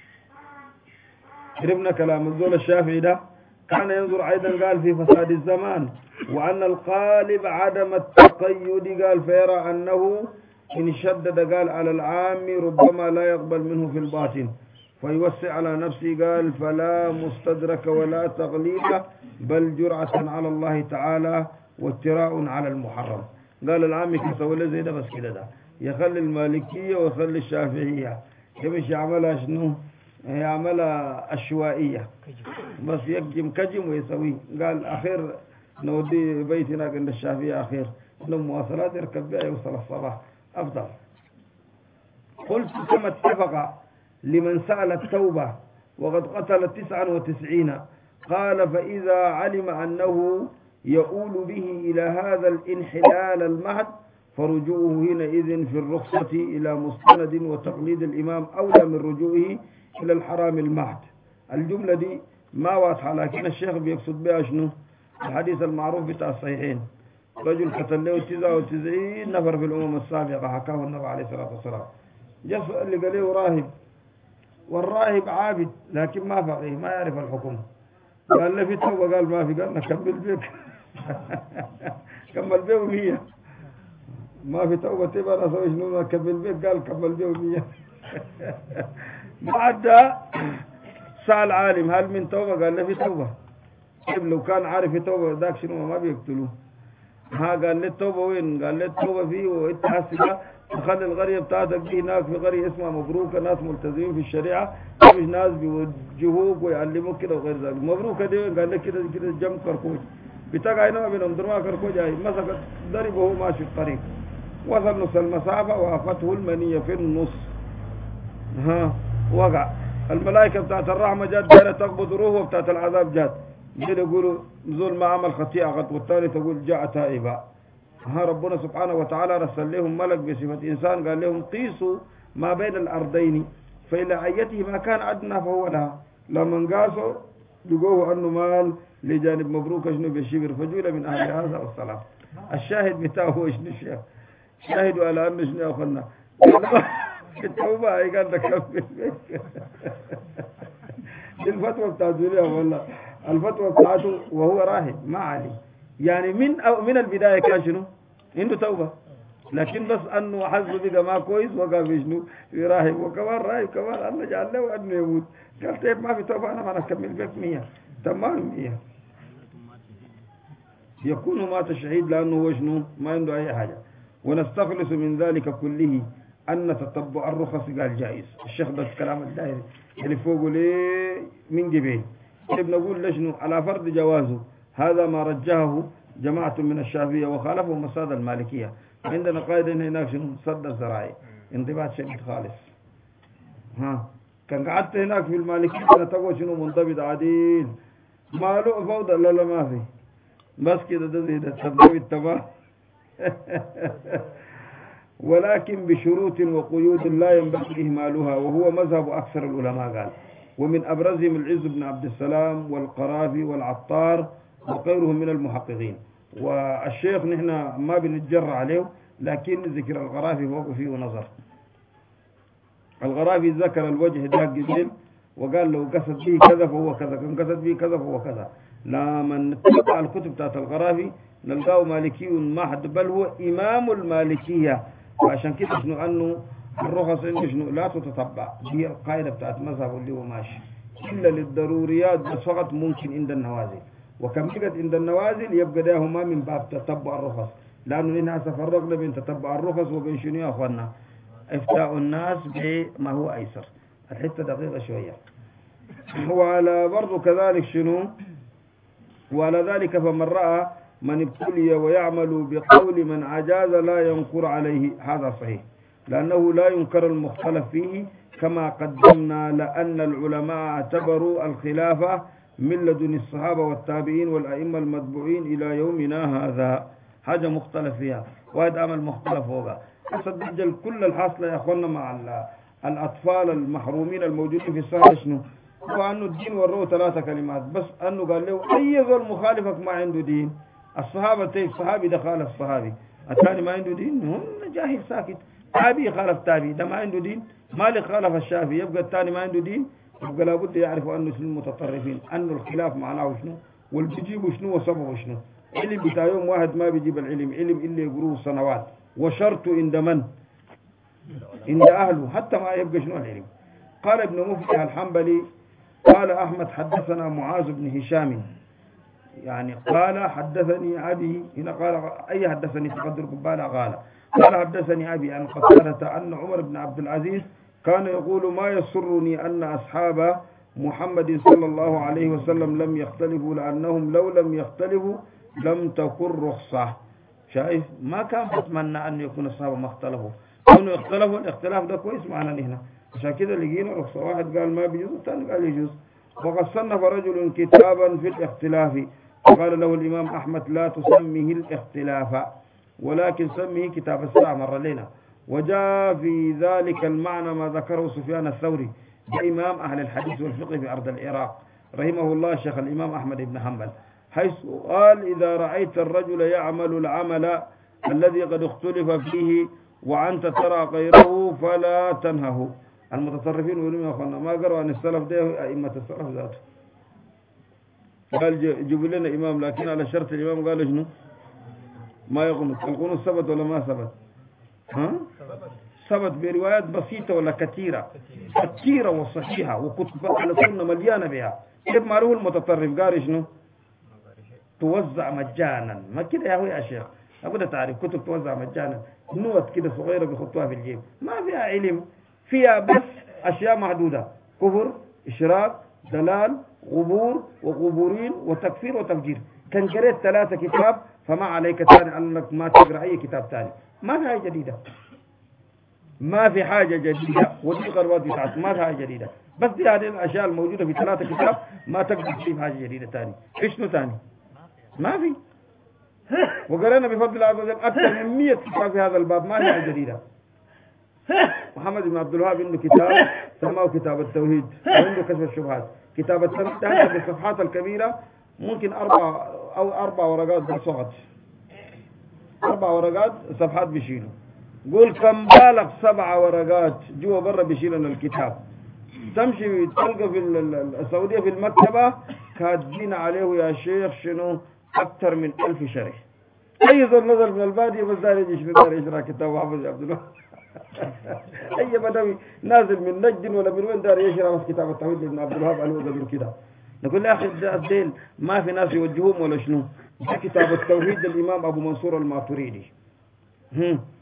قربنا كلام الزول الشافعي ده كان ينظر أيضا قال في فساد الزمان وأن القالب عدم التقيد، قال فيرى أنه إن شدد قال على العام ربما لا يقبل منه في الباطن فيوسع على نفسه، قال فلا مستدرك ولا تغليب بل جرعة على الله تعالى واتراء على المحرم. قال العام كسوي له زي ده بس كده، ده يخلي المالكية ويخلي الشافعية يمشي يعملها شنو؟ يعملها عشوائية بس يقجم كجم ويسوي. قال أخير نودي بيتنا عند الشافعية أخير لهم مواصلات يركب بها يوصل الصباح أفضل. قلت كما اتفق لمن سأل التوبة وقد قتل 99 قال فإذا علم أنه يؤول به إلى هذا الانحلال المهد فرجوعه حينئذ في الرخصة إلى مستند وتقليد الإمام أولى من رجوعه إلى الحرام المهد. الجملة دي ما واضحة لكن الشيخ بيقصد بها شنو؟ الحديث المعروف بتاع الصحيحين رجل قتل له 99 نفر في الأمم السابقة حكاه النبي عليه الصلاة والسلام. جاء اللي قال له راهب، والراهب عابد لكن ما فقيه ما يعرف الحكم، قال له في توبة، قال ما في، قال نكمل بيك كمل بيه 100 ما في توبة تبقى أنا أسوي شنو نكمل بيك، قال كمل بيه 100 بعد سأل عالم هل من توبة، قال له في توبة. طيب لو كان عارف في توبة ذاك شنو ما بيقتلوه. قال له التوبة وين؟ قال له التوبة فيه وانت حاسبة تخلي القرية بتاعتك دي هناك في قرية اسمها مبروكة، ناس ملتزمين في الشريعة مش ناس بيوجهوك ويعلموك كده وغير ذلك. مبروكة دي قال لك كده كده جنب كركوج بتاع هنا ما بينهم درما كركوج هاي مسكت ضربه وهو ماشي في الطريق وصل نص المسافة وافته المنية في النص وقع. الملائكة بتاعت الرحمة جات دايرة تقبض روحه وبتاعت العذاب جات يقولوا زول ما عمل خطيئة قط، والثاني تقول جاء تائبا. ربنا سبحانه وتعالى رسل لهم ملك بصفة إنسان قال لهم قيسوا ما بين الأرضين فإلى أيته ما كان أدنى فهو لها. لما قاسوا لقوه أنه مال لجانب مبروك شنو بشبر فجول من أهل هذا والسلام. الشاهد بتاعه هو شنو الشيخ شاهدوا على أنه شنو يا أخوانا التوبة هي قال لك الفتوى بتاعته يا والله الفتوى بتاعته وهو راهب ما عليه يعني من البداية كان شنو عنده توبة، لكن بس أنه حظه بقى ما كويس وقع في شنو في راهب، وكمان راهب كمان الله جعل له أنه يموت. قال طيب ما في توبة أنا ما نكمل بك 100 تمام 100 يكون مات الشهيد لأنه هو شنو ما عنده أي حاجة. ونستخلص من ذلك كله أن تتبع الرخص قال جائز. الشيخ ده الكلام الدائري اللي فوقه ليه من قبيل بنقول لشنو على فرض جوازه. هذا ما رجحه جماعة من الشافعية وخالفه مساد المالكية. عندنا قاعدة هناك شنو صد الزراعي انضباط شديد خالص. كان قعدت هناك في المالكية أنا تقول شنو منضبط عديل ما له فوضى لا ما في بس كده ده زي ده تنضبط تمام. ولكن بشروط وقيود لا ينبغي إهمالها وهو مذهب أكثر العلماء قال. ومن أبرزهم العز بن عبد السلام والقرافي والعطار وغيرهم من المحققين. والشيخ نحن ما بنتجرى عليه لكن ذكر القرافي فوق فيه نظر. القرافي ذكر الوجه ده قبل وقال لو قصد به كذا فهو كذا كان قصد به كذا فهو كذا. لما نتبع الكتب بتاعت القرافي نلقاه مالكي محض بل هو إمام المالكية. وعشان كده شنو أنه الرخص عنده شنو لا تتطبع. هي القاعدة بتاعت مذهب اللي هو ماشي إلا للضروريات بس فقط ممكن عند النوازل. وكم بقت عند النوازل يبقى ده هما من باب تتبع الرخص لأنه هنا فرقنا بين تتبع الرخص وبين شنو يا أخوانا إفتاء الناس بما هو أيسر. الحتة دقيقة شوية. وعلى برضو كذلك شنو وعلى ذلك فمن رأى من ابتلي ويعمل بقول من عجاز لا ينكر عليه. هذا صحيح لأنه لا ينكر المختلف فيه كما قدمنا لأن العلماء اعتبروا الخلافة من لدن الصحابة والتابعين والأئمة المتبوعين إلى يومنا هذا. حاجة مختلف فيها وهذا أمل مختلف فوقها. سجل كل الحاصلة يا أخوانا مع الأطفال المحرومين الموجودين في الساحة شنو هو أنه الدين وروه 3 كلمات بس أنه قال له أي ظل مخالفك ما عنده دين. الصحابي ده خالف الصحابي الثاني ما عنده دين هم جاهل ساكت. تابعي خالف تابعي ده ما عنده دين. مالك خالف الشافعي يبقى الثاني ما عنده دين. يبقى لابد يعرفوا أنه شنو المتطرفين أنه الخلاف معناه شنو والبيجيبوا شنو وسببوا شنو. علم بتاع يوم واحد ما بيجيب العلم إلا يقروه سنوات وشرط عند من عند أهله حتى ما يبقى شنو العلم. قال ابن مفلح الحنبلي قال أحمد حدثنا معاذ بن هشام يعني قال حدثني أبي هنا قال أي حدثني تقدر قبالة قال حدثني أبي أن قتادة أن عمر بن عبد العزيز كان يقول ما يسرني أن أصحاب محمد صلى الله عليه وسلم لم يختلفوا لأنهم لو لم يختلفوا لم تكن رخصة. شايف ما كان بتمنى أن يكون الصحابة ما اختلفوا كانوا يختلفوا. الاختلاف ده كويس معنا هنا عشان كده لقينا رخصة. واحد قال ما بيجوز الثاني قال يجوز. وقد صنف رجل كتابا في الاختلاف فقال له الإمام أحمد لا تسميه الاختلاف ولكن سميه كتاب الساعة مر لنا. وجاء في ذلك المعنى ما ذكره سفيان الثوري إمام أهل الحديث والفقه في أرض العراق رحمه الله الشيخ الإمام أحمد بن حنبل حيث قال إذا رأيت الرجل يعمل العمل الذي قد اختلف فيه وأنت ترى غيره فلا تنهه. المتطرفين يقولون يا أخوانا ما قروا عن السلف ده أئمة السلف ذاته. قال جيبوا لنا إمام لكن على شرط الإمام قال شنو ما يقنط. القنوط ثبت ولا ما ثبت؟ ثبت بروايات بسيطة ولا كثيرة وصحيحة وكتب على سنة مليانة بها. كيف ما له المتطرف قال شنو توزع مجانا ما كده يا هو يا شيخ أبدا تعرف كتب توزع مجانا نوت كده صغيرة بيحطوها في الجيب ما فيها علم فيها بس أشياء محدودة كفر إشراك دلال غبور وغبورين وتكفير وتفجير. كان قريت 3 كتاب فما عليك ثاني أنك ما تقرأ أي كتاب ثاني. ما في حاجة جديدة ما في حاجة جديدة ودي قروات بتاعت ما في حاجة جديدة بس دي هذه الأشياء الموجودة في 3 كتاب ما تقدر تجيب حاجة جديدة ثاني. إيش ثاني ما في. وقرأنا بفضل الله عز وجل أكثر من 100 كتاب في هذا الباب ما في حاجة جديدة. محمد بن عبد الوهاب عنده كتاب سماه كتاب التوحيد وعنده كشف الشبهات. كتاب التوحيد بالصفحات الكبيرة ممكن 4 ورقات بالصغط 4 ورقات صفحات بيشيلوا. قول كم بالغ 7 ورقات جوا برا بيشيلنا الكتاب. تمشي تلقى في السعودية في المكتبة كاتبين عليه يا شيخ شنو أكثر من 1000 شرح. أي ذو نظر من البادية بس دار يجي شنو دار يشرح كتاب محمد عبد الله. أي بدوي نازل من نجد ولا من وين دار يشرح بس كتاب التوحيد ابن عبد الوهاب عليه وقبل كده. نقول يا أخي الدين ما في ناس يوجهوهم ولا شنو. كتاب التوحيد الإمام أبو منصور الماتريدي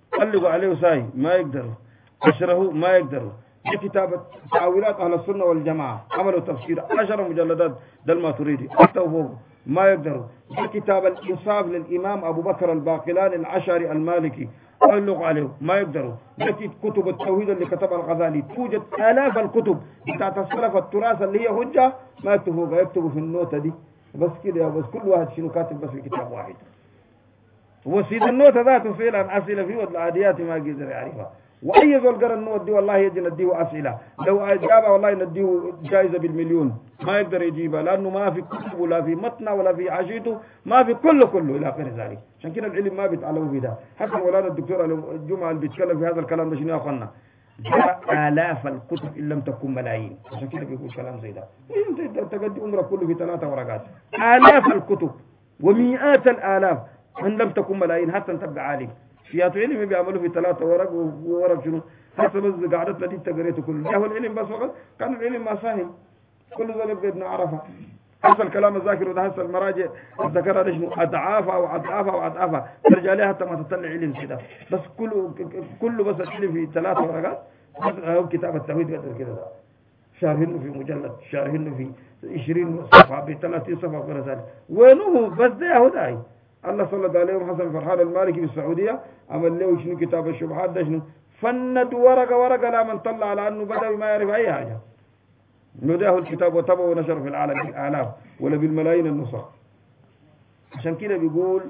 علقوا عليه ساي ما يقدروا، أشره ما يقدروا. دي كتابة تعويلات أهل السنة والجماعة، عملوا تفسير 10 مجلدات ده الماتريدي حتى وفوق ما يقدروا. دي كتاب الإنصاف للإمام أبو بكر الباقلاني العشري المالكي علقوا عليه ما يقدروا. دي كتب التوحيد اللي كتبها الغزالي، توجد آلاف الكتب بتاعت السلف التراث اللي هي حجة ما يكتبوا في النوتة دي بس كده. بس كل واحد شنو كاتب بس في كتاب واحد. وسيد النوتة ذاته فعلا أسئلة فيه والعاديات ما قدر يعرفها. وأي زول قرأ النوت دي والله يجي نديه أسئلة، لو أجابها والله نديه جائزة بالمليون ما يقدر يجيبها، لأنه ما في كتب ولا في متنة ولا في عشيته، ما في كله إلى آخر ذلك. عشان كده العلم ما بيتعلموا في ده. حتى مولانا الدكتور الجمعة اللي بيتكلم في هذا الكلام ده شنو يا أخوانا؟ آلاف الكتب إن لم تكن ملايين. عشان كده بيقول كلام زي ده. أنت تقضي عمرك كله في 3 ورقات. آلاف الكتب ومئات الآلاف إن لم تكن ملايين حتى أنت تبقى عالم. فيات علم بيعملوا في 3 ورق وورق شنو حتى بس قعدت لدي تقريته كله. هو العلم بس فقط كان العلم ما سهل، كل ذلك بدنا نعرفها. حتى الكلام الذاكر وده حتى المراجع ذكرها شنو أضعافها وأضعافها ترجع لها حتى ما تطلع علم كده. بس كله بس العلم في 3 ورقات. هو كتاب التوحيد قدر كده شارحينه في مجلد، شارحينه في 20 صفحة ب 30 صفحة وغير ذلك. وينه بس ده هو داعي. الله صلى الله عليه وسلم حسن فرحان المالكي بالسعودية عمل له شنو كتاب الشبهات ده شنو فند ورقة لا من طلع على أنه بدأ ما يعرف أي حاجة. نداه الكتاب وطبعه ونشر في العالم بالآلاف ولا بالملايين النسخ. عشان كده بيقول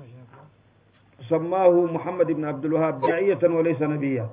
سماه محمد بن عبد الوهاب داعية وليس نبيا.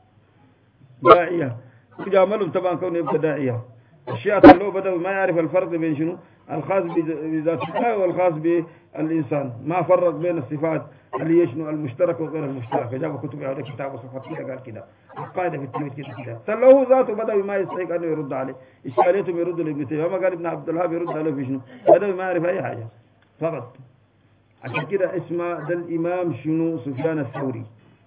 داعية جاملهم طبعا كونه يبقى داعية. الشيعة اللي بدأوا ما يعرف الفرق بين شنو الخاص بذات الله والخاص بالإنسان، ما فرق بين الصفات اللي هي شنو المشترك وغير المشترك. جاب كتب هذا كتاب وصفات كده قال كده القاعدة في التوحيد كده. سلوه ذاته بدأ ما يستحق أنه يرد عليه، إشكاليته يرد لابن تيمية، ما قال ابن عبد الوهاب يرد عليه في شنو بدأ ما يعرف أي حاجة فقط. عشان كده اسمه ده الإمام شنو سفيان الثوري.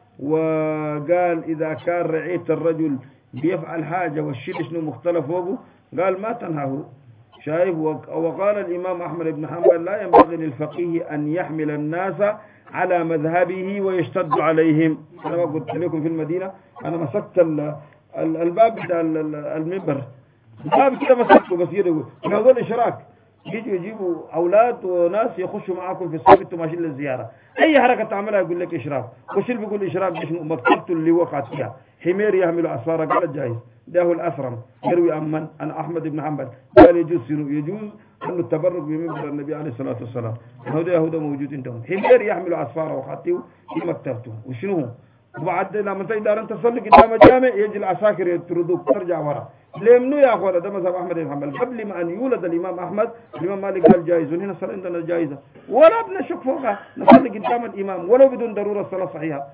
وقال إذا كان رعيت الرجل بيفعل حاجة والشيء شنو مختلف فوقه قال ما تنهه. شايف. وقال الإمام أحمد بن حنبل لا ينبغي للفقيه أن يحمل الناس على مذهبه ويشتد عليهم. أنا ما قلت لكم في المدينة أنا مسكت الباب بتاع المنبر، الباب كده مسكته بس يدعو هذول الإشراك يجوا يجيبوا أولاد وناس يخشوا معاكم في الصيف انتم ماشيين للزيارة، أي حركة تعملها يقول لك إشراك. وش اللي بيقول إشراك؟ مش مكتبته اللي وقعت فيها حمير يحمل أسفار قال جايز. ده هو الأسرم يروي أمن أنا أحمد بن حنبل قال يجوز أنه التبرك بمنبر النبي عليه الصلاة والسلام. هذا موجود عندهم حمير يحمل أسفاره وخطيه في مكتبته. وشنو هو؟ وبعد لما تقدر أنت تصلي قدام الجامع يجي العساكر يطردوك ترجع ورا. ليه منو يا أخوانا؟ ده مذهب أحمد بن حنبل قبل ما أن يولد الإمام أحمد. الإمام مالك قال جائز وهنا صار عندنا جائزة ولا بنشك فوقها نصلي قدام الإمام ولو بدون ضرورة الصلاة صحيحة.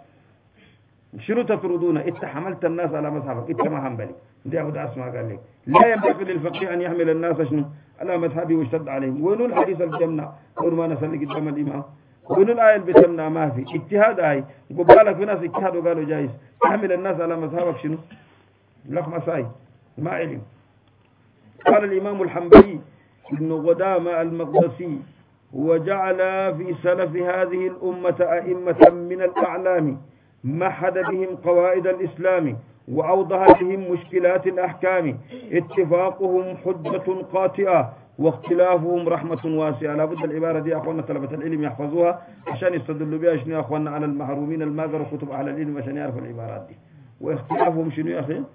شنو تطردون؟ انت حملت الناس على مذهبك انت ما حنبلي. دي أبو اسمع قال لك لا ينبغي للفقيه أن يحمل الناس شنو على مذهبه ويشتد عليهم. وينو الحديث الجمنة قول ما نصلي قدام الإمام؟ وينو الآية اللي بتمنع؟ ما في اجتهاد. هاي قبالك في ناس اجتهادوا قالوا جائز. تحمل الناس على مذهبك شنو لك مساي ما علم. قال الإمام الحنبلي ابن قدامة المقدسي وجعل في سلف هذه الأمة أئمة من الأعلام محد بهم قواعد الإسلام وأوضح بهم مشكلات الأحكام اتفاقهم حجة قاطئة واختلافهم رحمة واسعة. لابد العبارة دي أخواننا طلبة العلم يحفظوها عشان يستدلوا بها شنو يا أخواننا على المحرومين الماقروا كتب أهل العلم عشان يعرفوا العبارات دي. واختلافهم شنو يا أخي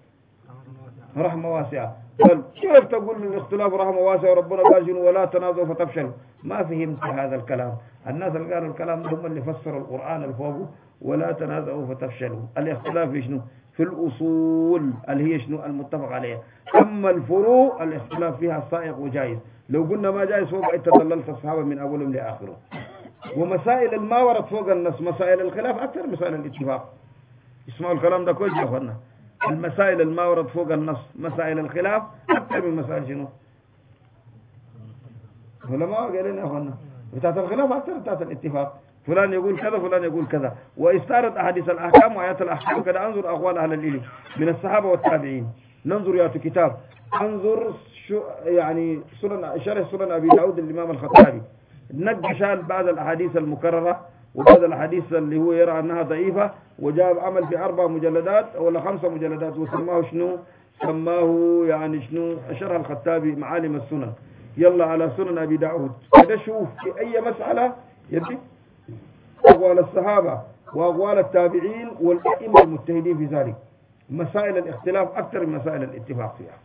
رحمة واسعة. بل كيف تقول الاختلاف رحمة واسعة وربنا قال شنو ولا تنازعوا فتفشلوا؟ ما فهمت هذا الكلام. الناس اللي قالوا الكلام هم اللي فسروا القرآن الفوق ولا تنازعوا فتفشلوا. الاختلاف في شنو في الأصول اللي هي شنو المتفق عليها. أما الفروع الاختلاف فيها صائغ وجائز. لو قلنا ما جائز فوق انت ضللت الصحابة من أولهم لآخرهم. ومسائل الما ورد فوق النص مسائل الخلاف أكثر مسائل الاتفاق. اسمعوا الكلام ده كويس يا أخوانا. المسائل الما ورد فوق النص مسائل الخلاف أكثر من مسائل شنو علماء قالين يا أخوانا بتاعت الخلاف أكثر بتاعت الاتفاق. فلان يقول كذا فلان يقول كذا. واستعرض أحاديث الأحكام وآيات الأحكام كده. أنظر أقوال أهل العلم من الصحابة والتابعين. ننظر يا كتاب انظر يعني شرح سنن أبي داود الإمام الخطابي نقشال بعض الأحاديث المكررة وبعد الحديث اللي هو يرى أنها ضعيفة وجاب عمل في 4 مجلدات ولا 5 مجلدات وسماه شنو؟ سماه يعني شنو؟ شرح الخطابي معالم السنن. يلا على سنن أبي داود كده شوف في أي مسألة يدي أقوال الصحابة وأقوال التابعين والأئمة المجتهدين في ذلك. مسائل الاختلاف أكثر من مسائل الاتفاق فيها.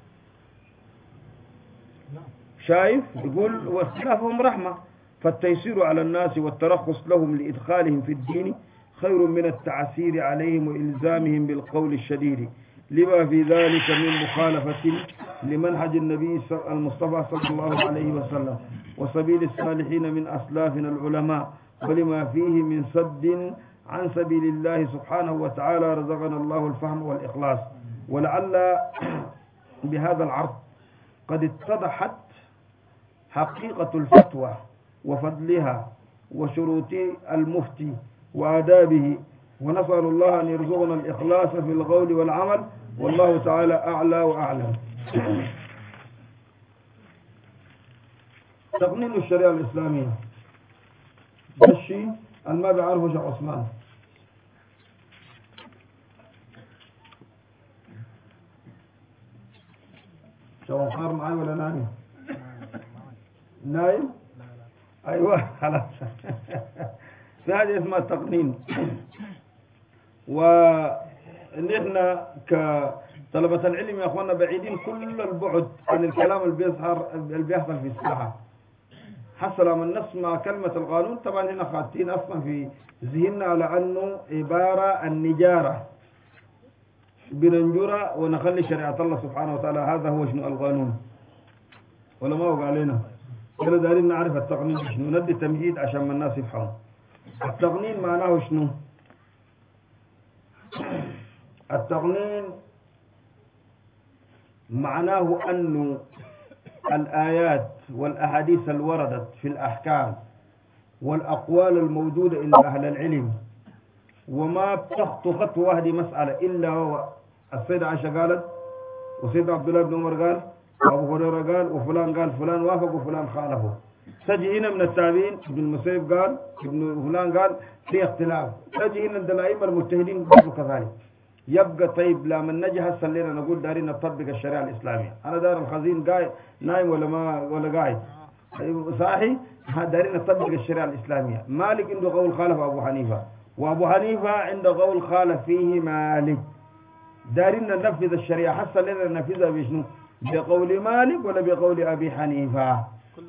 شايف يقول واختلافهم رحمة، فالتيسير على الناس والترخص لهم لإدخالهم في الدين خير من التعسير عليهم وإلزامهم بالقول الشديد، لما في ذلك من مخالفة لمنهج النبي المصطفى صلى الله عليه وسلم وسبيل الصالحين من أسلافنا العلماء، ولما فيه من صد عن سبيل الله سبحانه وتعالى. رزقنا الله الفهم والإخلاص. ولعل بهذا العرض قد اتضحت حقيقة الفتوى وفضلها وشروط المفتي وآدابه، ونسأل الله أن يرزقنا الإخلاص في القول والعمل، والله تعالى أعلى وأعلم. تقنين الشريعة الإسلامية الشيء ما بيعرفه شيخ عثمان. شو صار معي ولا نايم؟ نايم؟ أيوة خلاص. هذه اسمها التقنين. ونحن كطلبة العلم يا أخوانا بعيدين كل البعد عن الكلام اللي بيحصل في الساحة. حصل من نسمع كلمة القانون طبعا هنا خاطين أصلا في ذهننا على أنه عبارة النجارة بننجرة ونخلي شريعة الله سبحانه وتعالى. هذا هو شنو القانون ولا ما هو علينا؟ كنا دارين نعرف التقنين شنو، ندي تمهيد عشان ما الناس يفهموا. التقنين معناه شنو؟ التقنين معناه أنه الآيات والأحاديث الوردت في الأحكام والأقوال الموجودة عند أهل العلم وما بتخطو خطوة واحدة مسألة إلا هو السيدة عائشة قالت وسيدنا عبد الله بن عمر قال وأبو هريرة قال وفلان قال، فلان وافق وفلان خالفه. تجي هنا من التابعين ابن المسيب قال ابن فلان قال في اختلاف. تجي هنا عند الأئمة المجتهدين قالوا كذلك. يبقى طيب لما نجي هسه الليلة نقول دارين نطبق الشريعة الإسلامية. أنا دار الخزين قاعد نايم ولا قاعد صاحي، دارين نطبق الشريعة الإسلامية. مالك عنده قول خالف أبو حنيفة، وأبو حنيفة عنده قول خالف فيه مالك. دارين ننفذ الشريعة هسه الليلة ننفذها بشنو؟ بقول مالك ولا بقول أبي حنيفة؟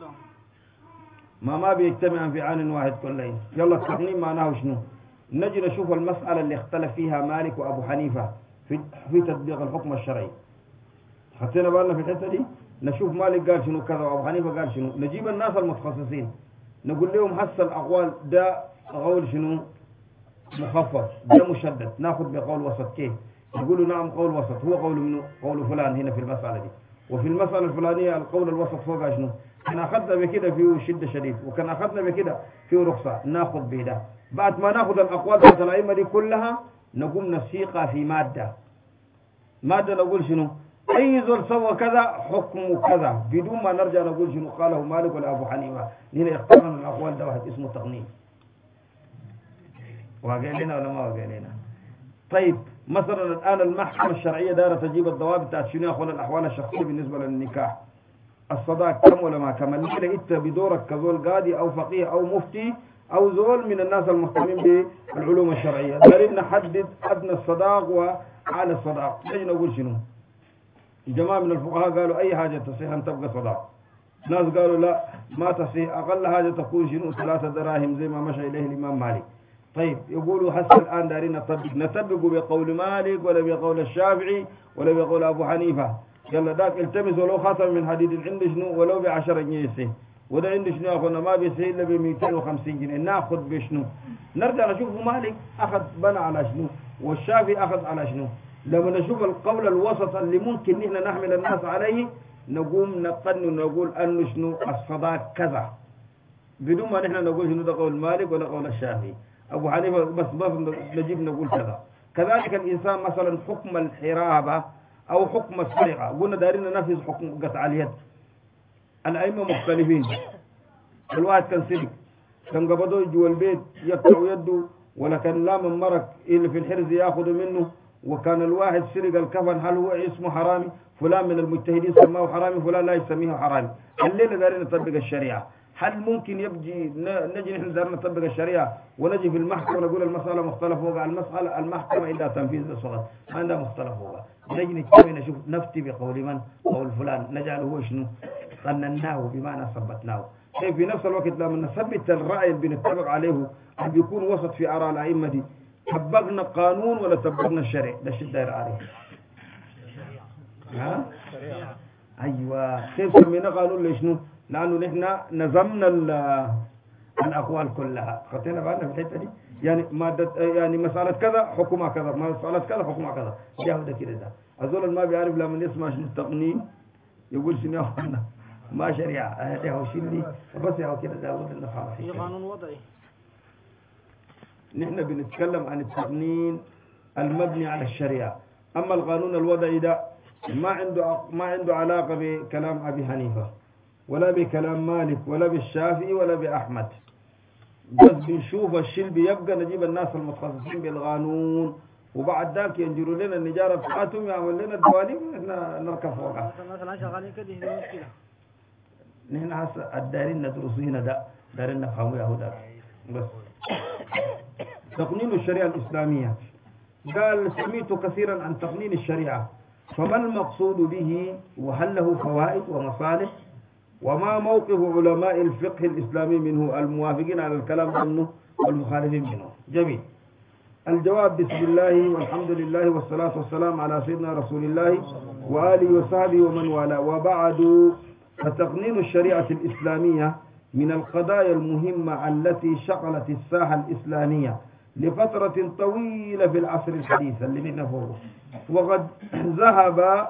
ما بيجتمع في عان واحد كلين. يلا التقنين معناه شنو؟ نجي نشوف المسألة اللي اختلف فيها مالك وأبو حنيفة في تطبيق الحكم الشرعي. حطينا بالنا في الحتة دي، نشوف مالك قال شنو كذا وأبو حنيفة قال شنو. نجيب الناس المتخصصين نقول لهم هسه الأقوال ده قول شنو مخفف، ده مشدد، ناخذ بقول وسط. كيف؟ يقولوا نعم قول وسط. هو قول منه؟ قول فلان هنا في المسألة دي. وفي المسألة الفلانية القول الوسط فوق شنو؟ كان أخذنا بكده فيه شدة شديد، وكان أخذنا بكده فيه رخصة، ناخذ بده. بعد ما ناخذ الأقوال بتاعت الأئمة دي كلها نقوم نسيقها في مادة نقول شنو؟ أي زول سوى كذا حكمه كذا، بدون ما نرجع نقول شنو قاله مالك ولا أبو حنيفة. هنا اختارنا الأقوال ده واحد اسمه تقنين. واقع لنا ولا ما واقع لنا؟ طيب مثلا الآن المحكمة الشرعية دارة تجيب الضوابط بتاعت شنو يا أخوان الأحوال الشخصية بالنسبة للنكاح. الصداق كم ولا ما كم؟ الليلة أنت بدورك كزول قاضي أو فقيه أو مفتي أو زول من الناس المهتمين بالعلوم الشرعية، دارين نحدد أدنى الصداق وأعلى الصداق. نجي نقول شنو؟ جماعة من الفقهاء قالوا أي حاجة تصيح أن تبقى صداق. ناس قالوا لا ما تصيح، أقل حاجة تكون شنو 3 دراهم زي ما مشى إليه الإمام مالك. طيب يقولوا هسه الآن دارين نطبق بقول مالك ولا بقول الشافعي ولا بقول أبو حنيفة. يلا داك التمس ولو خاتم من حديد عند شنو ولو ب10 جنيه يسه، وده عند شنو ياخذنا ما بيسه إلا ب250 جنيه. ناخذ بشنو؟ نرجع نشوف مالك أخذ بنى على شنو والشافعي أخذ على شنو. لما نشوف القول الوسط اللي ممكن نحن نحمل الناس عليه نقوم نقنن ونقول أنه شنو الصداق كذا، بدون ما نحن نقول شنو ده قول مالك ولا قول الشافعي أبو حنيفة بس نجيب نقول كذا. كذلك الإنسان مثلا حكم الحرابة أو حكم السرقة، قلنا دارين ننفذ حكم قطع اليد. الأئمة مختلفين، الواحد كان سرق كان قبضوا جوا البيت يقطعوا يده، ولا كان لا من مرق اللي في الحرز ياخذوا منه، وكان الواحد سرق الكفن هل هو اسمه حرامي؟ فلان من المجتهدين سماه حرامي، فلان لا يسميه حرامي. الليله دارين نطبق الشريعه، هل ممكن يبجي نجي نحن دارين نطبق الشريعه ونجي في المحكمه ونقول المساله مختلف وقع المساله المحكمه الا تنفيذ الصلاه ما عندها مختلف وقع، نجي نجتمع نشوف نفتي بقول من قول فلان نجعله هو شنو؟ قنناه بمعنى ثبتناه. في نفس الوقت لما نثبت الراي اللي بنتفق عليه اللي بيكون وسط في اراء الائمه دي، طبقنا قانون ولا طبقنا الشرع؟ ده الشيء داير عليه. ها؟ ايوه، كيف سمينا قانون ليش؟ لانه نحن نظمنا الاقوال كلها، خطينا بالنا في الحته دي، يعني ماده يعني مساله كذا حكمها كذا، مساله كذا حكمها كذا، جاهو ده كده. ده الزول ما بيعرف لما يسمع شنو التقنين يقول شنو يا اخوانا ما شريعه هذا هو شيء اللي بس يا كده ده اللي خلاص في قانون وضعي. نحن بنتكلم عن التقنين المبني على الشريعه، اما القانون الوضعي ده ما عنده علاقه بكلام ابي حنيفه ولا بكلام مالك ولا بالشافعي ولا بأحمد، بس بنشوف الشيء اللي بيبقى نجيب الناس المتخصصين بالقانون، وبعد ذاك ينجروا لنا النجارة بتاعتهم يعمل لنا الدواليب ونحن نركب فوقها. مثلا شغالين كده هي مشكلة. نحن هسه الدارين ندرس هنا ده، دارين نفهموا يا هدى. بس تقنين الشريعة الإسلامية، قال سميت كثيرا عن تقنين الشريعة، فما المقصود به وهل له فوائد ومصالح؟ وما موقف علماء الفقه الإسلامي منه الموافقين على الكلام عنه والمخالفين منه؟ جميل. الجواب بسم الله والحمد لله والصلاة والسلام على سيدنا رسول الله وآله وصحبه ومن والاه، وبعد، فتقنين الشريعة الإسلامية من القضايا المهمة التي شغلت الساحة الإسلامية لفترة طويلة في العصر الحديث اللي نحن فوقه، وقد ذهب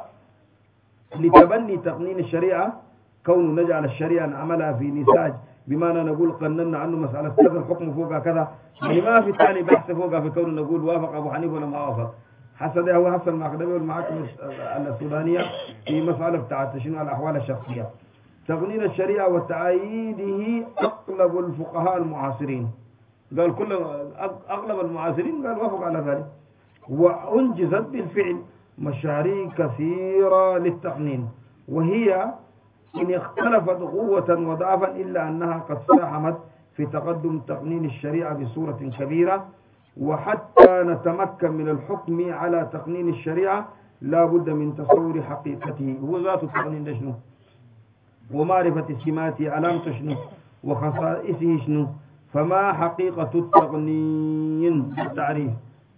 لتبني تقنين الشريعة كون نجعل الشريعة نعملها في نساج، بمعنى نقول قننا عنه مسألة كذا الحكم فوقها كذا، يعني ما في ثاني بحث فوقها في كون نقول وافق أبو حنيفة ولا ما وافق. حسب هو حسن المقدمي والمحاكم السودانية في مسألة بتاعت شنو الأحوال الشخصية. تقنين الشريعة وتعييده أغلب الفقهاء المعاصرين، قال كل أغلب المعاصرين قال وافق على ذلك، وأنجزت بالفعل مشاريع كثيرة للتقنين، وهي إن اختلفت قوة وضعفا إلا أنها قد ساهمت في تقدم تقنين الشريعة بصورة كبيرة. وحتى نتمكن من الحكم على تقنين الشريعة لا بد من تصور حقيقته، هو ذات التقنين ده شنو، ومعرفة سماته علامته شنو، وخصائصه شنو. فما حقيقة التقنين بالتعريف؟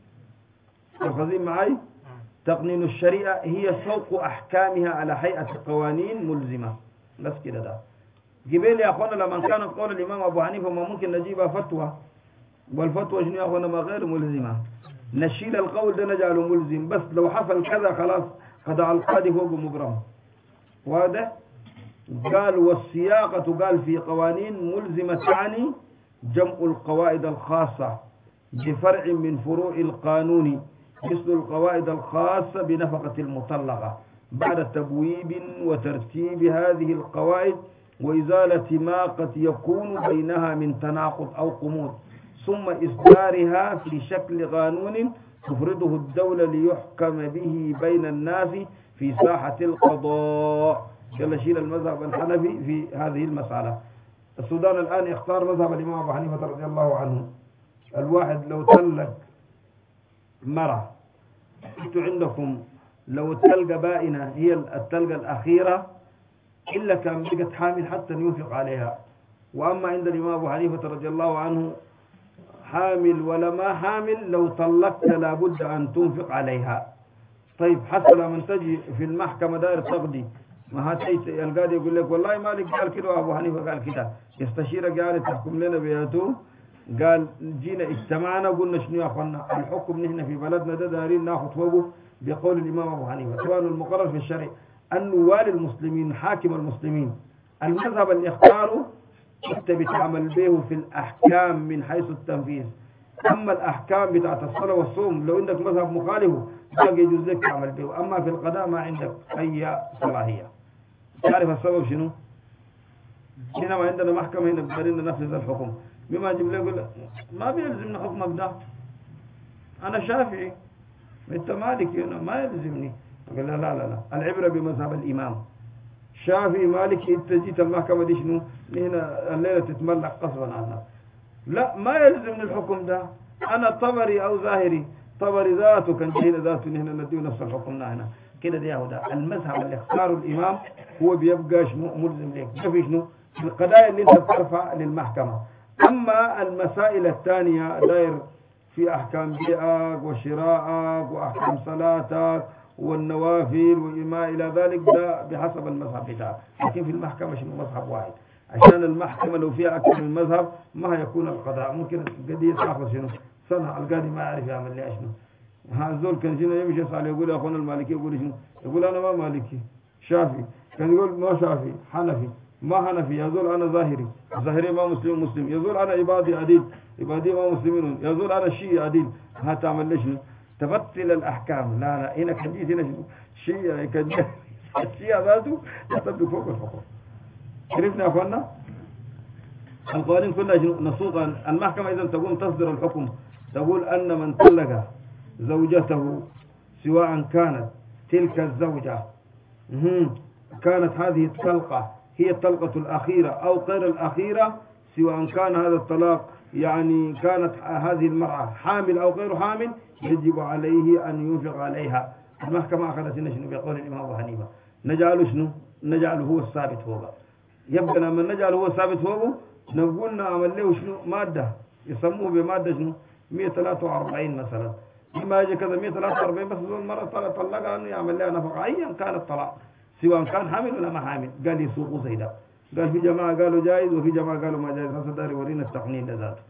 الخزين معي؟ تقنين الشريعة هي سوق أحكامها على هيئة قوانين ملزمة، بس كده ده. قبل يا أخوانا لما كان قول الإمام أبو حنيفة ما ممكن نجيبها فتوى، والفتوى شنو يا أخوانا ما غير ملزمة، نشيل القول ده نجعله ملزم، بس لو حصل كذا خلاص خضع القاضي فوق مبرم. واضح؟ قال والسياقة قال في قوانين ملزمة تعني جمع القواعد الخاصة بفرع من فروع القانون، مثل القواعد الخاصة بنفقة المطلقة بعد تبويب وترتيب هذه القواعد وإزالة ما قد يكون بينها من تناقض أو قمود، ثم إصدارها في شكل قانون تفرضه الدولة ليحكم به بين الناس في ساحة القضاء. يلا شيل المذهب الحنفي في هذه المسألة. السودان الآن يختار مذهب الإمام أبو حنيفة رضي الله عنه. الواحد لو تلق مرة، انتوا عندكم لو التلقى بائنة هي التلقى الأخيرة إلا كان بقت حامل حتى ينفق عليها، وأما عند الإمام أبو حنيفة رضي الله عنه حامل ولا ما حامل لو طلقت لابد أن تنفق عليها. طيب حتى لما تجي في المحكمة داير تقضي، ما هاتي القاضي يقول لك والله مالك قال كده وأبو حنيفة قال كده، يستشيرك قال تحكم لنا بياتو، قال جينا اجتمعنا قلنا شنو يا اخوانا الحكم نحن في بلدنا ده دارين ناخذ فوقه بقول الامام ابو حنيفه، سواء المقرر في الشرع انه والي المسلمين حاكم المسلمين، المذهب اللي اختاره انت بتعمل به في الاحكام من حيث التنفيذ، اما الاحكام بتاعت الصلاه والصوم لو عندك مذهب مخالفه باقي يجوز لك تعمل به، اما في القضاء ما عندك اي صلاحيه. تعرف السبب شنو؟ هنا ما عندنا محكمه هنا بدنا ننفذ الحكم، بما أجيب له يقول ما بيلزمني حكمك ده، أنا شافعي أنت مالكي، أنا ما يلزمني. قال لا لا لا، العبرة بمذهب الإمام شافعي مالكي. أنت جيت المحكمة دي شنو؟ هنا الليلة تتملق قصبا عنها. لا ما يلزمني الحكم ده، أنا طبري أو ظاهري. طبري ذاته كان جهل ذاته، هنا نديه نفس الحكم هنا كده. ده هو ده المذهب اللي اختاره الإمام، هو بيبقى شنو ملزم لك. ده في شنو القضايا اللي انت بترفع للمحكمة. أما المسائل الثانية داير في أحكام بيعك وشراءك وأحكام صلاتك والنوافل وما إلى ذلك، ده بحسب المذهب بتاعك. لكن في المحكمة شنو مذهب واحد، عشان المحكمة لو فيها أكثر من مذهب ما هيكون القضاء. ممكن القضية تاخذ شنو سنة، القاضي ما يعرف يعمل لي شنو. هذول كان شنو يمشي يسأل يقول يا أخونا المالكي، يقول شنو؟ يقول أنا ما مالكي شافي. كان يقول ما شافي حنفي، ما حنفي. يقول أنا ظاهري، ظاهري ما مسلم مسلم. يقول أنا عبادي عديل، عبادي ما مسلمين. يقول أنا شيعي عديل. هتعمل لي شنو؟ تبطل الأحكام. لا لا، هنا كان جيت هنا شنو شيعي كان الشيعي ذاته يطبق فوق الحكم. عرفنا يا أخوانا؟ القوانين كلها شنو نصوص. المحكمة إذا تقوم تصدر الحكم، تقول أن من طلق زوجته سواء كانت تلك الزوجة كانت هذه الطلقة هي الطلقة الأخيرة أو غير الأخيرة، سواء كان هذا الطلاق يعني كانت هذه المرأة حامل أو غير حامل، يجب عليه أن ينفق عليها. المحكمة أخذت لنا شنو بيقول الإمام أبو حنيفة؟ نجعله شنو؟ نجعله هو الثابت فوقه. يبقى لما نجعله هو الثابت فوقه نقول نعمل له شنو مادة يسموه بمادة شنو 143 مثلا. لما يجي كذا 143 بس زول مرة طلقها انه يعمل لها نفقة ايا كان الطلاق، سواء كان حامل ولا ما حامل. قال يسوقوا زي ده. قال في جماعة قالوا جائز وفي جماعة قالوا ما جائز. هسه داري يورينا التقنين لذاته.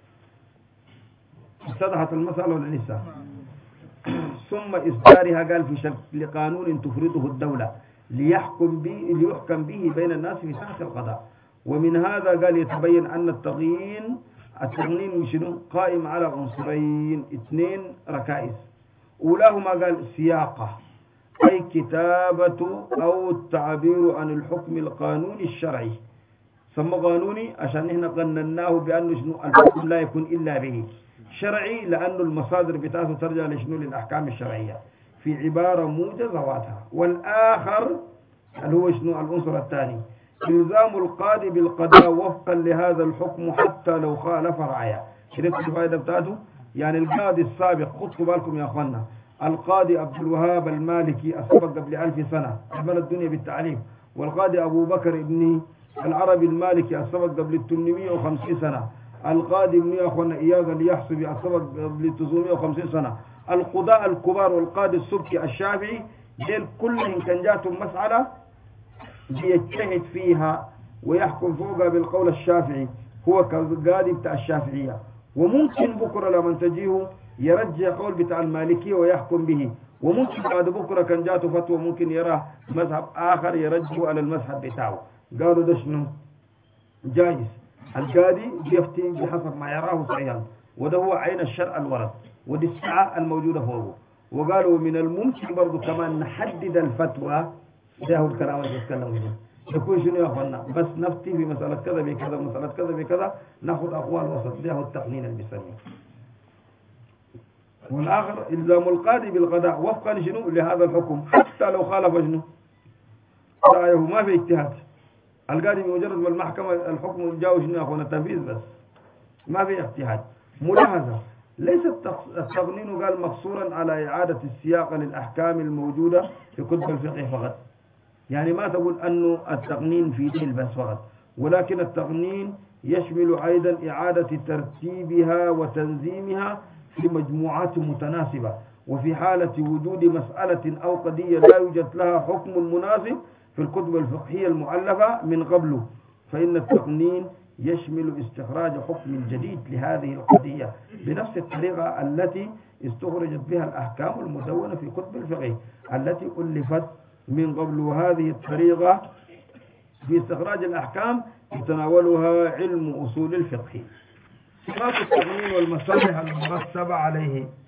اتضحت المسألة ولا لسه؟ ثم إصدارها قال في شكل قانون تفرضه الدولة ليحكم به بين الناس في ساعة القضاء. ومن هذا قال يتبين أن التقنين شنو قائم على عنصرين 2 ركائز. أولاهما قال سياقة، أي كتابة أو التعبير عن الحكم القانوني الشرعي. سمى قانوني عشان احنا قنناه بأنه شنو الحكم لا يكون إلا به. شرعي لأنه المصادر بتاعته ترجع لشنو للأحكام الشرعية في عبارة موجزة ذواتها. والآخر اللي هو شنو العنصر الثاني إلزام القاضي بالقضاء وفقا لهذا الحكم حتى لو خالف رعايا. شريت الفائدة بتاعته؟ يعني القاضي السابق، خذوا بالكم يا أخوانا، القاضي عبد الوهاب المالكي السبق قبل 1000 سنة عمل الدنيا بالتعليم، والقاضي أبو بكر ابن العربي المالكي السبق قبل 850 سنة، القاضي ابن يا أخوانا إياز اليحسبي السبق قبل 950 سنة، القضاء الكبار والقاضي السبكي الشافعي ديل كلهم كان جاتهم مسألة بيجتهد فيها ويحكم فوقها بالقول الشافعي، هو كقاضي بتاع الشافعية. وممكن بكرة لما تجيه يرجع قول بتاع المالكية ويحكم به، وممكن بعد بكرة كان جاته فتوى ممكن يراه مذهب آخر يرجعه على المذهب بتاعه. قالوا ده شنو جائز. القاضي بيفتي بحسب ما يراه صحيحا، وده هو عين الشرع الورد، ودي الساعة الموجودة فوقه. وقالوا من الممكن برضو كمان نحدد الفتوى. ده هو الكلام اللي بيتكلم فيه. يكون شنو يا اخوانا بس نفتي في مسألة كذا بكذا مسألة كذا بكذا، ناخذ أقوال وسط. ده هو التقنين اللي بيسميه. والآخر إلزام القاضي بالقضاء وفقا شنو لهذا الحكم حتى لو خالف شنو رأيه. ما في اجتهاد. القاضي بمجرد ما المحكمة الحكم جاء شنو يا اخوانا تنفيذ بس، ما في اجتهاد. ملاحظة ليس التقنين قال مقصورا على إعادة السياق للأحكام الموجودة في كتب الفقه فقط. يعني ما تقول أنه التقنين في دين بس فقط، ولكن التقنين يشمل أيضا إعادة ترتيبها وتنظيمها في مجموعات متناسبة. وفي حالة وجود مسألة أو قضية لا يوجد لها حكم مناسب في الكتب الفقهية المؤلفة من قبله، فإن التقنين يشمل استخراج حكم جديد لهذه القضية بنفس الطريقة التي استخرجت بها الأحكام المدونة في كتب الفقه التي ألفت من قبل. وهذه الطريقة في استخراج الأحكام يتناولها علم أصول الفقه. صفات التقنين والمصالح المرتبة عليه.